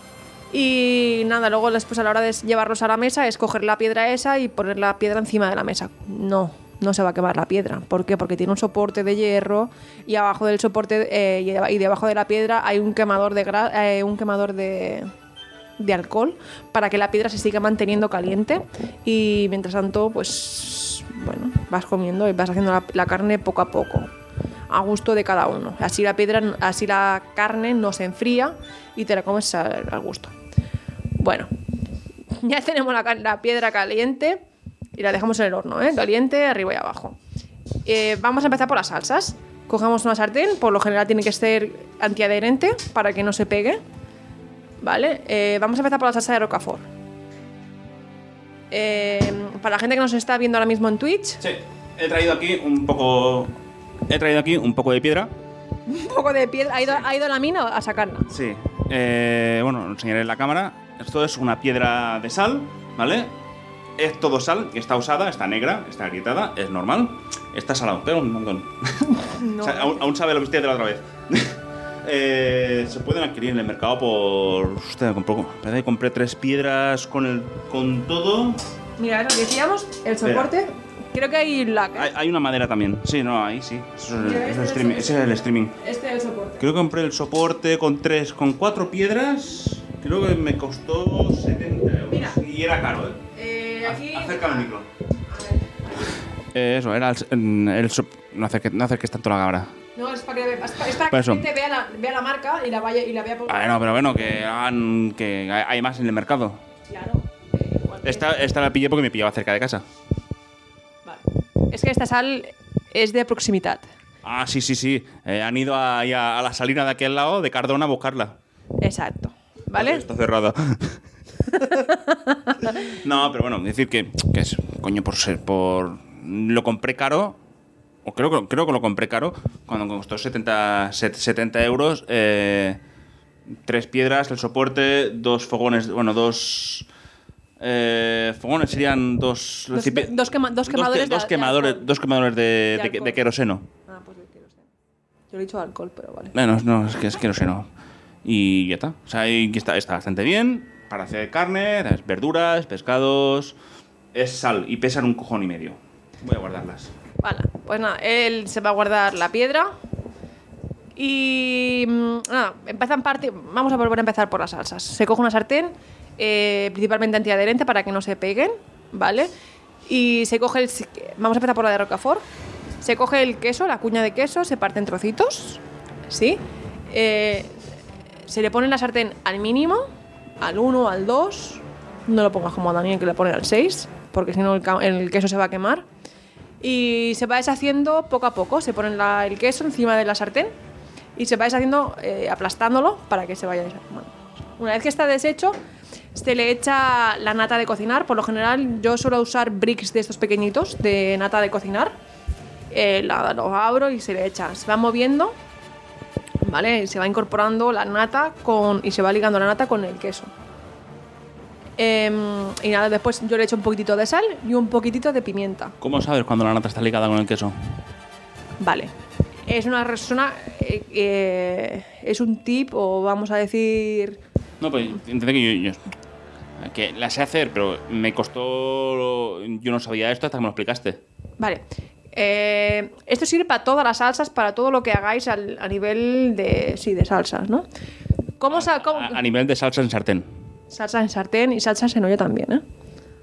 Y nada, luego después a la hora de llevarlos a la mesa es coger la piedra esa y poner la piedra encima de la mesa. No, no se va a quemar la piedra. ¿Por qué? Porque tiene un soporte de hierro y abajo del soporte eh, y deba- y debajo de la piedra hay un quemador de gra- eh, un quemador de, de alcohol para que la piedra se siga manteniendo caliente y mientras tanto pues bueno, vas comiendo y vas haciendo la, la carne poco a poco a gusto de cada uno. Así la piedra, así la carne no se enfría y te la comes al, al gusto. Bueno, ya tenemos la, ca- la piedra caliente y la dejamos en el horno, ¿eh? Caliente, arriba y abajo. Eh, vamos a empezar por las salsas. Cogemos una sartén, por lo general tiene que ser antiadherente para que no se pegue. ¿Vale? Eh, vamos a empezar por la salsa de Rocafort. Eh, para la gente que nos está viendo ahora mismo en Twitch, Sí, he traído aquí un poco... He traído aquí un poco de piedra. un poco de piedra. ¿Ha ido, ha ido a la mina a sacarla? Sí. Eh, bueno, lo enseñaré en la cámara. Esto es una piedra de sal, ¿vale? Es todo sal, que está usada, está negra, está agrietada, es normal. Está salado, pero un montón. No. O sea, aún, aún sabe lo que usted de la otra vez. Eh, se pueden adquirir en el mercado por... Usted compró... Parece que compré tres piedras con el con todo. Mira, lo que decíamos, el soporte Creo que hay lag. ¿eh? Hay, hay una madera también. Sí, no, ahí sí. Eso es, Ya, eso este es es streaming. el- Ese es el streaming. Este es el soporte. Creo que compré el soporte con tres, con cuatro piedras. Creo que me costó setenta euros. Mira. Y era caro, ¿eh? Eh, aquí. Acerca el micro. A ver. Eh, eso, era el, el sop- no acerques, no acerques tanto la cámara. No, es para que, es para, es para que Por la eso. gente vea la, vea la marca y la vaya y la vea por. Ah, no, pero bueno, que hagan, que hay hay más en el mercado. Claro. eh, igual que- Esta, esta la pillé porque me pillaba cerca de casa. Vale. Es que esta sal es de proximidad. Ah, sí, sí, sí. Eh, han ido ahí a, a la salina de aquel lado de Cardona a buscarla. Exacto. ¿Vale? Está cerrada. No, pero bueno, decir que, que es, coño, por ser, por... Lo compré caro, o creo, que- creo que lo compré caro, cuando costó setenta, set- setenta euros, eh, tres piedras, el soporte, dos fogones, bueno, dos... Eh, fogones serían dos... Dos- recipi- dos quema- dos quemadores dos, de- de quemadores, alcohol. dos quemadores de, De de- alcohol. de queroseno. Ah, pues de queroseno. Yo le he dicho alcohol, pero vale. Bueno, no, es que es queroseno. Y ya está. O sea, ahí está, está bastante bien para hacer carne, verduras, pescados. Es sal y pesan un cojón y medio. Voy a guardarlas. Vale, pues nada, él se va a guardar la piedra. Y mm, nada, empiezan parte. Vamos a volver a empezar por las salsas. Se coge una sartén, eh, principalmente antiadherente para que no se peguen, ¿vale? Y se coge el. Vamos a empezar por la de Rocafort. Se coge el queso, la cuña de queso, se parte en trocitos, ¿sí? Eh, se le pone en la sartén al mínimo, al uno, al dos. No lo pongas como a Daniel, que le pone al seis, porque si no el, ca- el queso se va a quemar. Y se va deshaciendo poco a poco. Se pone la- el queso encima de la sartén y se va deshaciendo eh, aplastándolo para que se vaya deshaciendo. Una vez que está deshecho, se le echa la nata de cocinar. Por lo general, yo suelo usar bricks de estos pequeñitos de nata de cocinar. Eh, la, lo abro y se le echa. Se va moviendo, ¿vale? Se va incorporando la nata con, y se va ligando la nata con el queso. Em, y nada, después yo le echo un poquitito de sal y un poquitito de pimienta. ¿Cómo sabes cuando la nata está ligada con el queso? Vale. Es una persona. Eh, eh, es un tip, o vamos a decir. No, pues entiende que yo, yo- que la sé hacer, pero me costó... Yo no sabía esto hasta que me lo explicaste. Vale. Eh, esto sirve para todas las salsas, para todo lo que hagáis al- a nivel de. Sí, de salsas, ¿no? ¿Cómo, sa- cómo- A, a nivel de salsa en sartén. Salsa en sartén y salsa en olla también, ¿eh?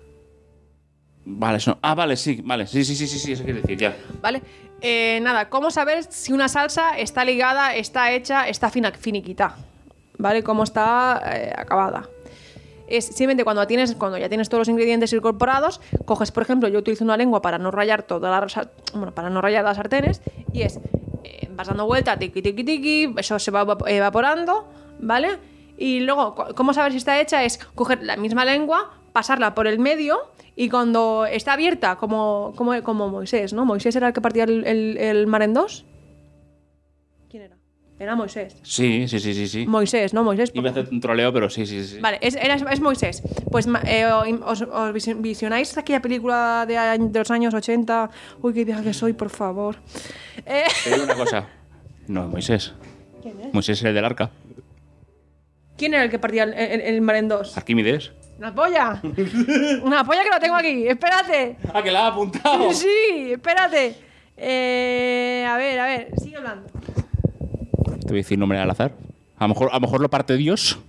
Vale, eso. Ah, vale, sí, vale. Sí, sí, sí, sí, sí, eso quiere decir, ya. ¿Vale? Eh, nada, ¿cómo saber si una salsa está ligada, está hecha, está fina, finiquita? ¿Vale? ¿Cómo está eh, acabada? Es simplemente cuando, tienes, cuando ya tienes todos los ingredientes incorporados, coges, por ejemplo, yo utilizo una lengua para no rayar toda la, sa- bueno, para no rayar las sartenes, y es, eh, vas dando vuelta, tiqui, tiqui, tiqui, eso se va evap- evaporando, ¿vale? Y luego, cu- ¿cómo saber si está hecha? Es coger la misma lengua, pasarla por el medio, y cuando está abierta, como, como, como Moisés, ¿no? Moisés era el que partía el, el- el mar en dos. ¿Quién era? Era Moisés. Sí, sí, sí, sí, sí. Moisés, ¿no? Moisés. Iba a hacer un troleo, pero sí, sí, sí. Vale, es, era- es Moisés. Pues ma- eh, os, os vision- visionáis aquella película de, a- de los años ochenta. Uy, qué vieja que soy, por favor. Eh, Te digo una cosa. No, es Moisés. ¿Quién es? Moisés es el del arca. ¿Quién era el que partía el, el- el mar en dos? Arquímedes. ¡Una polla! ¡Una polla que lo tengo aquí! ¡Espérate! Ah, que la ha apuntado. Sí, espérate. Eh, a ver, a ver, sigue hablando. Te voy a decir nombre al azar. A lo mejor, a lo mejor lo parte Dios.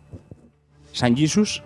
San Jesus.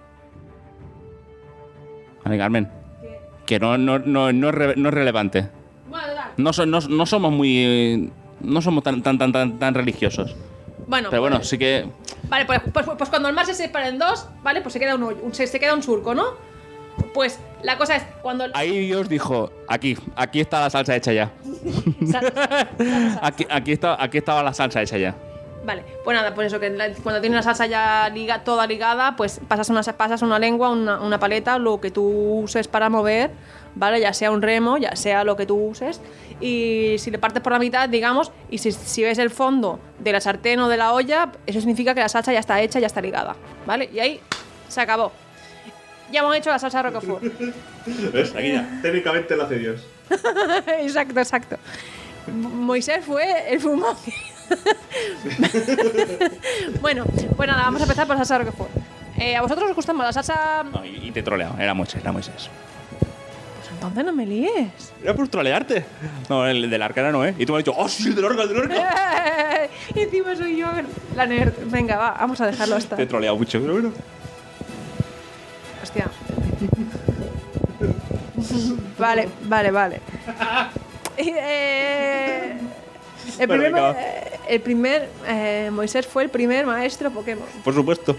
Vale, Carmen. Que no, no, no, no, es, re- no es relevante. Bueno, dale. No, so- no, no somos muy. eh, No somos tan, tan, tan, tan, tan religiosos. Bueno, Pero bueno, pues- sí que. Vale, pues, pues, pues cuando el mar se separa en dos, ¿vale? Pues se queda un, hoyo, un- se, se queda un surco, ¿no? Pues la cosa es, cuando... el- Ahí Dios dijo: aquí, aquí está la salsa hecha ya. Sal- sal- Aquí, aquí, está, aquí estaba la salsa hecha ya. Vale, pues nada, pues eso, que la- cuando tienes la salsa ya liga, toda ligada, pues pasas una, pasas una lengua, una, una paleta, lo que tú uses para mover, ¿vale? Ya sea un remo, ya sea lo que tú uses. Y si le partes por la mitad, digamos, y si, si ves el fondo de la sartén o de la olla, eso significa que la salsa ya está hecha, ya está ligada, ¿vale? Y ahí se acabó. Ya hemos hecho la salsa de Roquefort. ¿Ves? Aquí ya. Técnicamente lo hace Dios. Exacto, exacto. Moisés fue el fumón. Bueno, pues nada, vamos a empezar por la salsa de Roquefort. Eh, ¿A vosotros os gusta más la salsa? No, y, y te he troleado. Era Moisés, era Moisés. Pues a entonces no me líes. Era por trolearte. No, el del Arcana no, ¿eh? Y tú me has dicho, ¡oh, sí, el del Arcana, el del Arcana! ¡Eh! Y encima soy yo la nerd. Venga, va, vamos a dejarlo hasta. Te he troleado mucho, pero bueno. Hostia. Vale, vale, vale. Y, eh, el Bueno, primer, venga, va. eh, el primer eh, Moisés fue el primer maestro Pokémon. Por supuesto.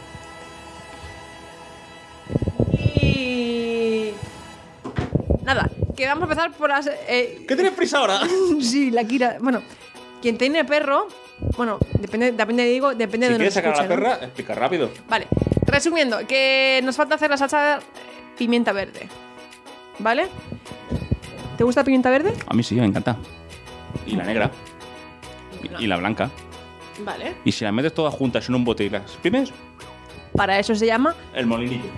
Y nada, que vamos a empezar por las. Eh, ¿Qué tienes prisa ahora? sí, la Kira. Bueno, quien tiene perro, bueno, depende, depende digo, depende Si de quieres donde sacar a la escuche, ¿no? perra, explica rápido. Vale, resumiendo, que nos falta hacer la salsa pimienta verde. ¿Vale? ¿Te gusta pimienta verde? A mí sí, me encanta. Y la negra. Y, y la blanca. Vale. Y si las metes todas juntas en un bote y las exprimes, Para eso se llama. el molinillo.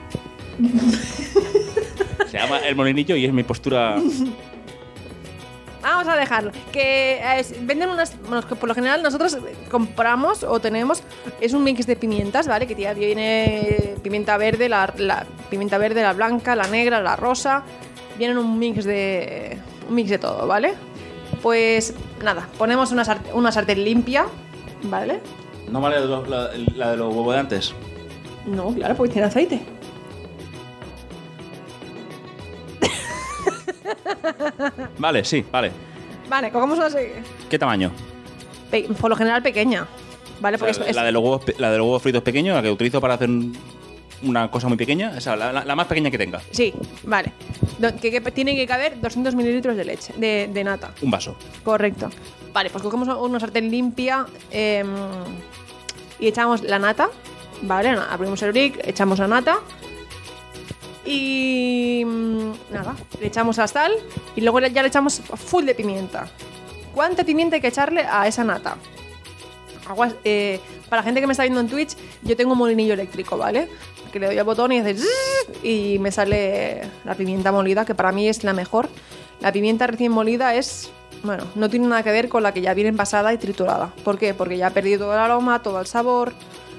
Se llama el molinillo y es mi postura. Vamos a dejarlo. Que eh, venden unas. Bueno, que por lo general nosotros compramos o tenemos. Es un mix de pimientas, ¿vale? Que ya viene pimienta verde, la, la pimienta verde, la blanca, la negra, la rosa. Vienen un mix de. Un mix de todo, ¿vale? Pues nada, ponemos una, sart- una sartén limpia, ¿vale? ¿No vale la, la- la de los huevos de antes? No, claro, porque tiene aceite. Vale, sí, vale. Vale, cogemos una. se- ¿Qué tamaño? pe- por lo general pequeña, ¿vale? Porque O sea, es- es- la, de los huevos, pe- la de los huevos fritos pequeños, la que utilizo para hacer un- una cosa muy pequeña, esa, la, la- la más pequeña que tenga. Sí, vale. Do- Que, que tiene que caber doscientos mililitros de leche, de, de nata. Un vaso. Correcto. Vale, pues cogemos una sartén limpia eh, y echamos la nata, ¿vale? Abrimos el brick, echamos la nata y mm, nada, le echamos la sal y luego ya le echamos full de pimienta. ¿Cuánta pimienta hay que echarle a esa nata? Aguas, eh, para la gente que me está viendo en Twitch, yo tengo un molinillo eléctrico, ¿vale? Que le doy al botón y hace zzzz y me sale la pimienta molida, que para mí es la mejor. La pimienta recién molida es, bueno, no tiene nada que ver con la que ya viene envasada y triturada. ¿Por qué? Porque ya ha perdido todo el aroma, todo el sabor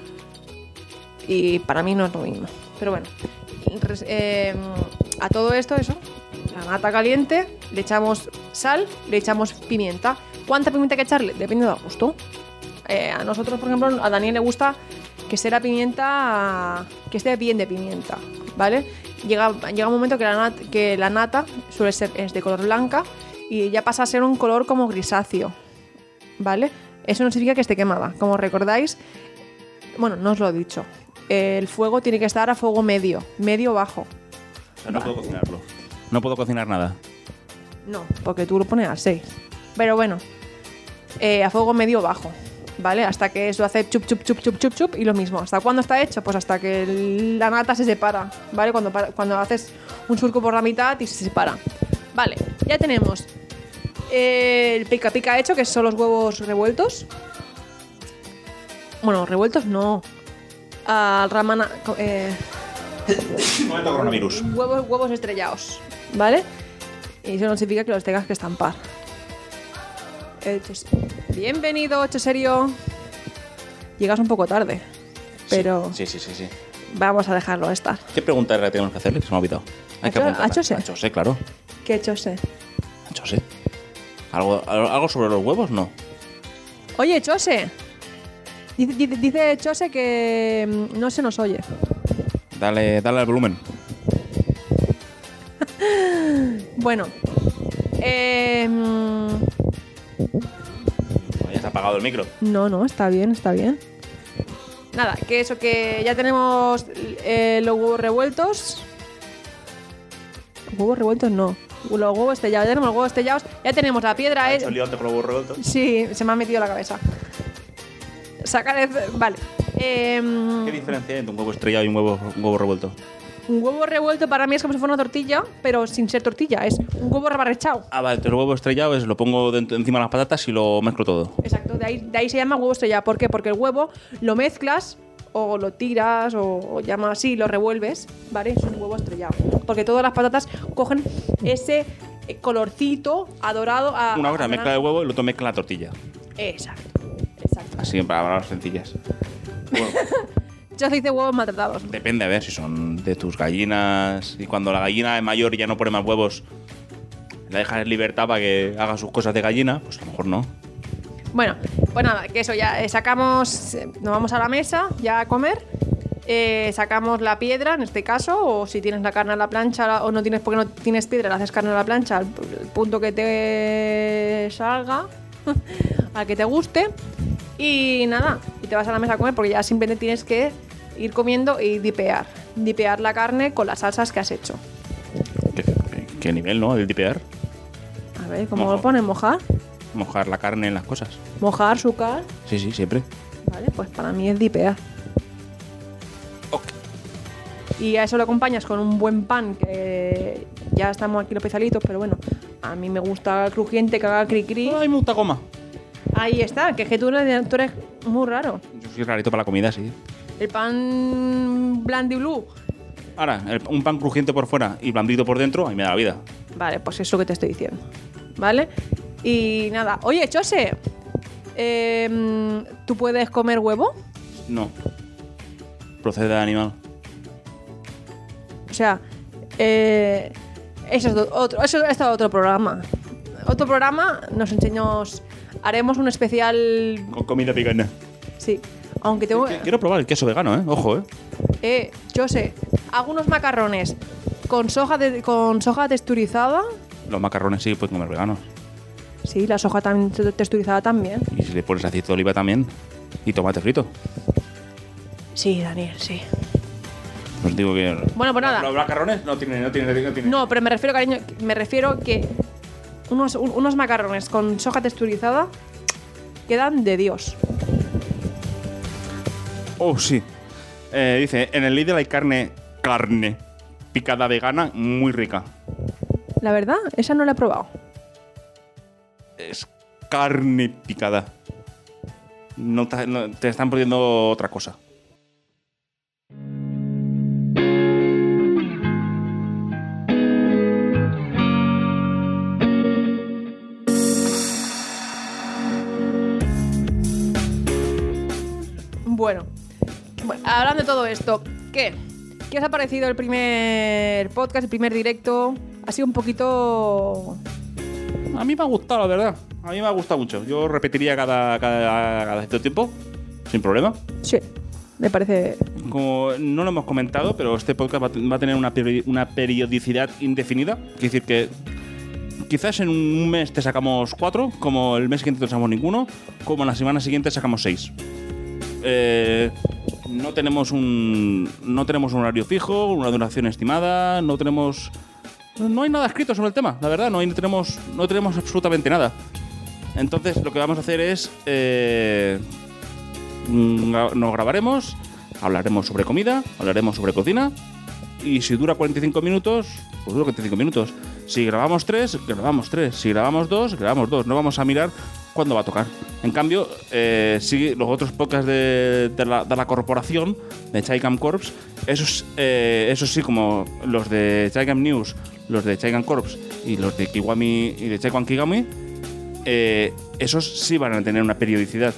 y para mí no es lo mismo. Pero bueno, res- eh, a todo esto, eso, la nata caliente, le echamos sal, le echamos pimienta. ¿Cuánta pimienta hay que echarle? Depende del gusto. Eh, a nosotros, por ejemplo, a Daniel le gusta que sea la pimienta, que esté bien de pimienta, ¿vale? Llega, llega un momento que la, nata, que la nata suele ser es de color blanca y ya pasa a ser un color como grisáceo, ¿vale? Eso no significa que esté quemada. Como recordáis, bueno, no os lo he dicho, el fuego tiene que estar a fuego medio, medio bajo. O sea, no puedo cocinarlo. No puedo cocinar nada. No, porque tú lo pones a seis. Pero bueno, eh, a fuego medio bajo, ¿vale? Hasta que eso hace chup, chup, chup, chup, chup, chup y lo mismo. ¿Hasta cuándo está hecho? Pues hasta que el- la nata se separa, ¿vale? Cuando, pa- cuando haces un surco por la mitad y se separa. Vale, ya tenemos eh, el pica pica hecho, que son los huevos revueltos. Bueno, revueltos no. Al ramana... co- Eh, Momento coronavirus. huevos, huevos estrellados, ¿vale? Y eso no significa que los tengas que estampar. Hecho se- Bienvenido, Ocho Serio. Llegas un poco tarde, pero Sí, sí, sí, sí. vamos a dejarlo estar. ¿Qué pregunta era que tenemos que hacerle? Que se me ha olvidado. Hay que ¿A Cho- preguntarle. a Chose? A Chose, claro. ¿Qué Chose? A Chose. ¿Algo, ¿Algo sobre los huevos? No. Oye, Chose. Dice, dice- dice Chose que mm, no se nos oye. Dale, dale al volumen. Bueno. Eh, mm, Ya está apagado el micro. no, no, está bien, está bien. Nada, que eso, que ya tenemos eh, los huevos revueltos. ¿Huevos revueltos? No. Los huevos estrellados. Ya tenemos los huevos estrellados. Ya tenemos la piedra. ¿Has eh. hecho el liante con los huevos revueltos? Sí, se me ha metido en la cabeza. Sacar el... Vale. Em, ¿Qué diferencia hay entre un huevo estrellado y un huevo, un huevo revuelto? un huevo revuelto para mí es como si fuera una tortilla, pero sin ser tortilla. Es un huevo rebarrechado. Ah, vale, el huevo estrellado es lo pongo dentro- encima de las patatas y lo mezclo todo. Exacto, de ahí, de ahí se llama huevo estrellado. ¿Por qué? Porque el huevo lo mezclas o lo tiras o, o llama así, lo revuelves, ¿vale? Es un huevo estrellado. Porque todas las patatas cogen ese eh, colorcito adorado a... Una a- cosa a- mezcla el huevo y el otro mezcla la tortilla. Exacto, exacto. Así, para palabras sencillas. Bueno, Ya se dice huevos maltratados. depende, a ver, si son de tus gallinas y cuando la gallina es mayor y ya no pone más huevos, la dejas en libertad para que haga sus cosas de gallina, pues a lo mejor no. Bueno, pues nada, que eso, ya eh, sacamos, eh, nos vamos a la mesa ya a comer, eh, sacamos la piedra en este caso, o si tienes la carne a la plancha la- o no tienes, porque no tienes piedra, le haces carne a la plancha al el punto que te salga, al que te guste, y nada, y te vas a la mesa a comer porque ya simplemente tienes que ir comiendo y dipear, dipear la carne con las salsas que has hecho. ¿Qué, qué nivel, no? El dipear. A ver, ¿cómo Mojo. lo pones? ¿Mojar? Mojar la carne en las cosas. ¿Mojar, sucar? Sí, sí, siempre. Vale, pues para mí es dipear. Ok. Y a eso lo acompañas con un buen pan, que ya estamos aquí los pezalitos, pero bueno, a mí me gusta crujiente, que haga cri cri. Ay, me gusta goma. Ahí está, que es que tú eres, tú eres muy raro. Yo soy rarito para la comida, sí. El pan blandi blue. Ahora, el- un pan crujiente por fuera y blandito por dentro, ahí me da la vida. Vale, pues eso que te estoy diciendo. ¿Vale? Y nada, oye, Chose, em, ¿tú puedes comer huevo? No. Procede de animal. O sea, eh, eso es do- otro, eso es otro programa. Otro programa nos enseñó, haremos un especial, Con comida vegana. sí, aunque tengo, Qu- Quiero probar el queso vegano, ¿eh? Ojo, ¿eh? eh, yo sé, hago unos macarrones con soja de, con soja texturizada, Los macarrones sí pueden comer veganos. sí, la soja también texturizada también. Y si le pones aceite de oliva también. Y tomate frito. Sí, Daniel, sí. Os digo que. Bueno, pues nada. Los macarrones no tienen, no tienen, no tienen. No, pero me refiero, cariño, me refiero que unos, un- unos macarrones con soja texturizada quedan de Dios. Oh, sí. Eh, dice, en el Lidl hay carne, carne picada vegana muy rica. La verdad, esa no la he probado. Es carne picada. No te, no- te están poniendo otra cosa. Bueno, bueno, hablando de todo esto, ¿qué? ¿Qué os ha parecido el primer podcast, el primer directo? Ha sido un poquito... A mí me ha gustado, la verdad. A mí me ha gustado mucho. Yo repetiría cada, cada, cada cierto tiempo, sin problema. Sí, me parece... Como no lo hemos comentado, pero este podcast va, a- va a tener una, peri- una periodicidad indefinida. Quiere decir que quizás en un mes te sacamos cuatro, como el mes siguiente no sacamos ninguno, como en la semana siguiente sacamos seis. Eh, no tenemos un no tenemos un horario fijo, una duración estimada, no tenemos no hay nada escrito sobre el tema, la verdad, no hay- no tenemos no tenemos absolutamente nada. Entonces lo que vamos a hacer es eh, mm, nos grabaremos, hablaremos sobre comida, hablaremos sobre cocina y si dura cuarenta y cinco minutos, pues dura cuarenta y cinco minutos. Si grabamos tres, grabamos tres. Si grabamos dos, grabamos dos. No vamos a mirar cuándo va a tocar. En cambio, eh, sí, los otros podcasts de, de, la, de la corporación, de Chaigam Corps, esos, eh, esos sí, como los de Chaigam News, los de Chaigam Corps y los de Kiwami y de Chaigam Kigami, eh, esos sí van a tener una periodicidad.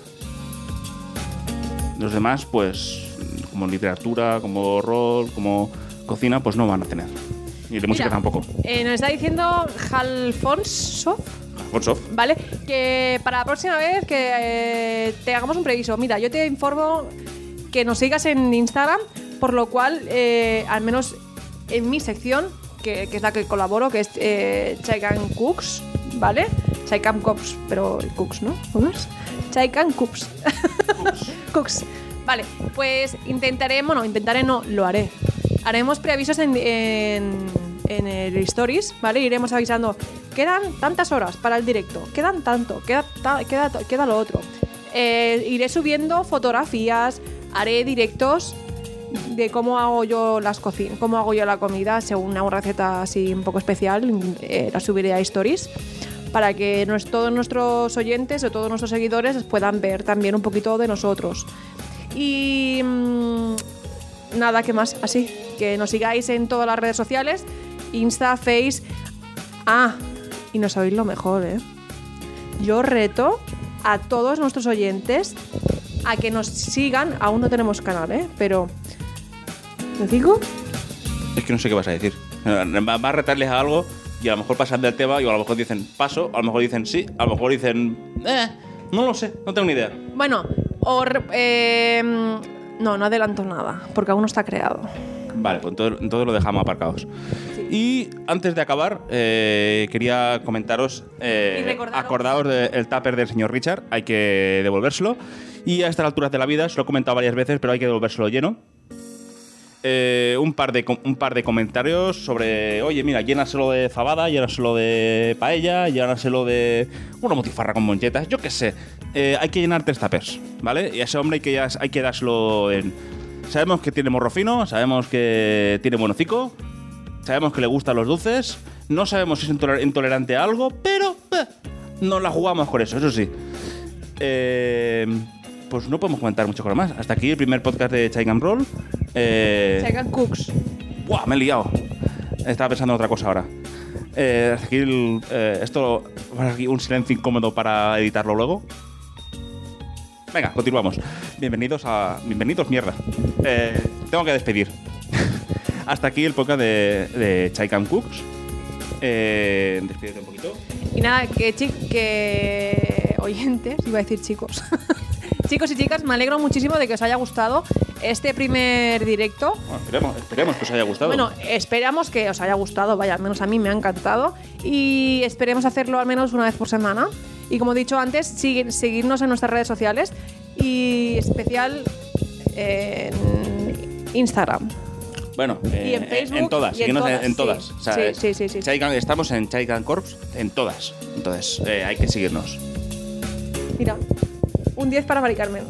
Los demás, pues, como literatura, como rol, como cocina, pues no van a tener. Y de música Mira, tampoco. eh, nos está diciendo Alfonso, Alfonso. ¿vale? Que para la próxima vez que eh, te hagamos un previso. Mira, yo te informo que nos sigas en Instagram, por lo cual, eh, al menos en mi sección, que, que es la que colaboro, que es eh, Chaigam Cooks, ¿vale? Chaigam Cooks, pero Cooks, ¿no? ¿Cómo es? Chaigam Cooks. Cooks. Vale, pues intentaremos, no, intentaré no, lo haré. Haremos preavisos en, en, en el Stories, ¿vale? Iremos avisando, quedan tantas horas para el directo, quedan tanto, queda, ta- queda, queda lo otro. Eh, iré subiendo fotografías, haré directos de cómo hago yo las cocinas, cómo hago yo la comida, según una receta así un poco especial, eh, la subiré a Stories para que nos, todos nuestros oyentes o todos nuestros seguidores puedan ver también un poquito de nosotros. Y mmm, nada, que más, así, que nos sigáis en todas las redes sociales, Insta, Face. Ah, y no sabéis lo mejor, ¿eh? Yo reto a todos nuestros oyentes a que nos sigan. Aún no tenemos canal, ¿eh? Pero... ¿lo digo? Es que no sé qué vas a decir. ¿Va va a retarles a algo? y a lo mejor pasan del tema y a lo mejor dicen paso, a lo mejor dicen sí, a lo mejor dicen eh, no lo sé, no tengo ni idea. Bueno, o... Eh, no, no adelanto nada, porque aún no está creado. Vale, pues entonces, entonces lo dejamos aparcados. Sí. Y antes de acabar, eh, quería comentaros, eh, Y recordaros- acordaos del tupper del señor Richard, hay que devolvérselo. Y a estas alturas de la vida, se lo he comentado varias veces, pero hay que devolvérselo lleno. Eh, un, par de, com- un par de comentarios sobre, oye, mira, llénaselo de fabada, llénaselo de paella, llénaselo de una motifarra con monchetas, yo qué sé. Eh, hay que llenar tres tuppers, ¿vale? Y a ese hombre hay que, ya- hay que dárselo en... Sabemos que tiene morro fino, sabemos que tiene buen hocico, sabemos que le gustan los dulces, no sabemos si es intoler- intolerante a algo, pero eh, nos la jugamos con eso, eso sí. Eh, pues no podemos comentar mucho más. Hasta aquí el primer podcast de Chai Gam Roll. Eh, Chaigan Cooks. ¡Buah! Me he liado. Estaba pensando en otra cosa ahora. Eh, hasta aquí el, eh, esto, aquí un silencio incómodo para editarlo luego. Venga, continuamos. Bienvenidos a... Bienvenidos, mierda. Eh, tengo que despedir. Hasta aquí el podcast de, de Chai Gam Cooks. Eh, despídete un poquito. Y nada, que, chi que oyentes, iba a decir chicos. Chicos y chicas, me alegro muchísimo de que os haya gustado este primer directo. Bueno, esperemos, esperemos que os haya gustado. Bueno, esperamos que os haya gustado, vaya, al menos a mí me ha encantado. Y esperemos hacerlo al menos una vez por semana. Y como he dicho antes, sigue, seguirnos en nuestras redes sociales y especial en Instagram. Bueno, Y en eh, Facebook en todas, y en síguenos todas, en sí. todas. O sea, Sí, eh, sí, sí, sí, Chai Gam- estamos en Chai Gam Corps en todas. Entonces, eh, hay que seguirnos. Mira, un diez para Mari Carmen.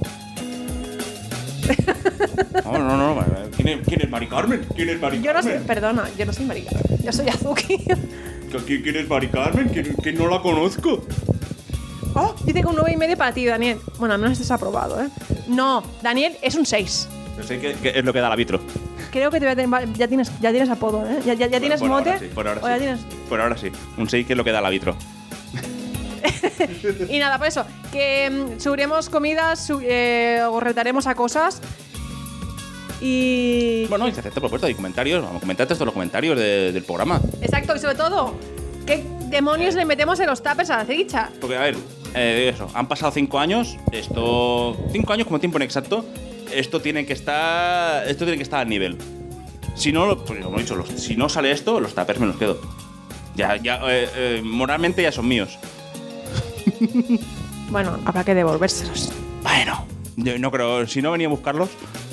No, no, no. no. ¿Quién es, quién es Mari Carmen? ¿Quién es Mari Yo no Carmen? sé, perdona, yo no soy Mari Carmen, yo soy Azuki. ¿Quién, quién es Mari Carmen? ¿Quién, quién no la conozco? Oh, dice que un nueve y medio para ti, Daniel. Bueno, al menos estás aprobado, ¿eh? No, Daniel es un seis. Yo sé que, que es lo que da la vitro. Creo que te voy a tener- ya tienes, ya tienes apodo, ¿eh? Ya, ya, ya tienes por mote. Ahora sí, por ahora o ya sí. tienes... Por ahora sí. Un seis que es lo que da la vitro. Y nada, por eso, que mm, subiremos comidas, su- eh, os retaremos a cosas. Y. Bueno, y se acepta propuesta y comentarios. Vamos, comentad todos los comentarios de- del programa. Exacto, y sobre todo, ¿qué demonios le metemos en los tuppers a la cevicha? Porque, a ver, eh, eso, han pasado cinco años. Esto. Cinco años como tiempo inexacto. Esto tiene que estar. Esto tiene que estar al nivel. Si no, lo- pues como he dicho, los- si no sale esto, los tuppers me los quedo. Ya, ya, eh, eh, moralmente ya son míos. Bueno, habrá que devolvérselos. Bueno, yo no creo. Si no venía a buscarlos.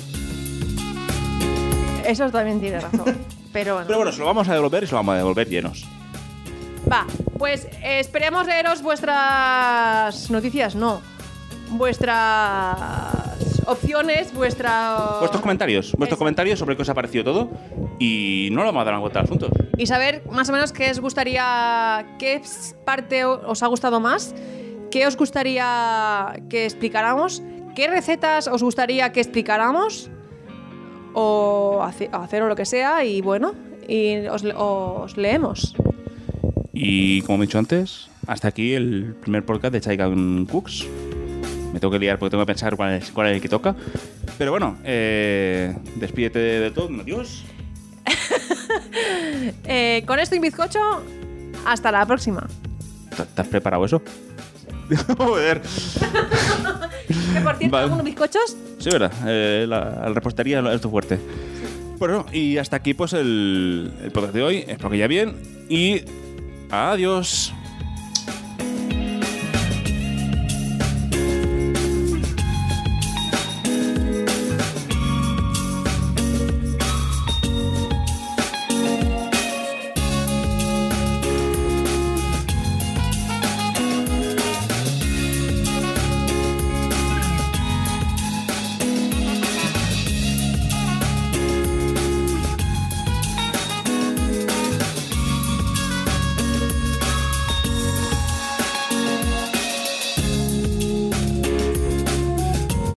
Eso también tiene razón. Pero bueno. Pero bueno, se lo vamos a devolver y se lo vamos a devolver llenos. Va, pues eh, esperemos leeros vuestras noticias, no. Vuestras opciones, vuestra. Vuestros comentarios. Vuestros Exacto. comentarios sobre qué os ha parecido todo. Y no le vamos a dar una vuelta al asunto. Y saber más o menos qué os gustaría, qué parte o- os ha gustado más, qué os gustaría que explicáramos, qué recetas os gustaría que explicáramos o hace- hacer o lo que sea y bueno, y os, le- os leemos. Y como he dicho antes, hasta aquí el primer podcast de Chai Gam Cooks. Me tengo que liar porque tengo que pensar cuál es, cuál es el que toca. Pero bueno, eh, despídete de todo. Adiós. Eh, con esto y un bizcocho, hasta la próxima. ¿Te te has preparado eso? Joder. Que por cierto, Vale. ¿algunos bizcochos? Sí, verdad. Eh, la, la repostería es tu fuerte. Bueno, y hasta aquí pues el, el podcast de hoy. Espero que ya bien. Y adiós.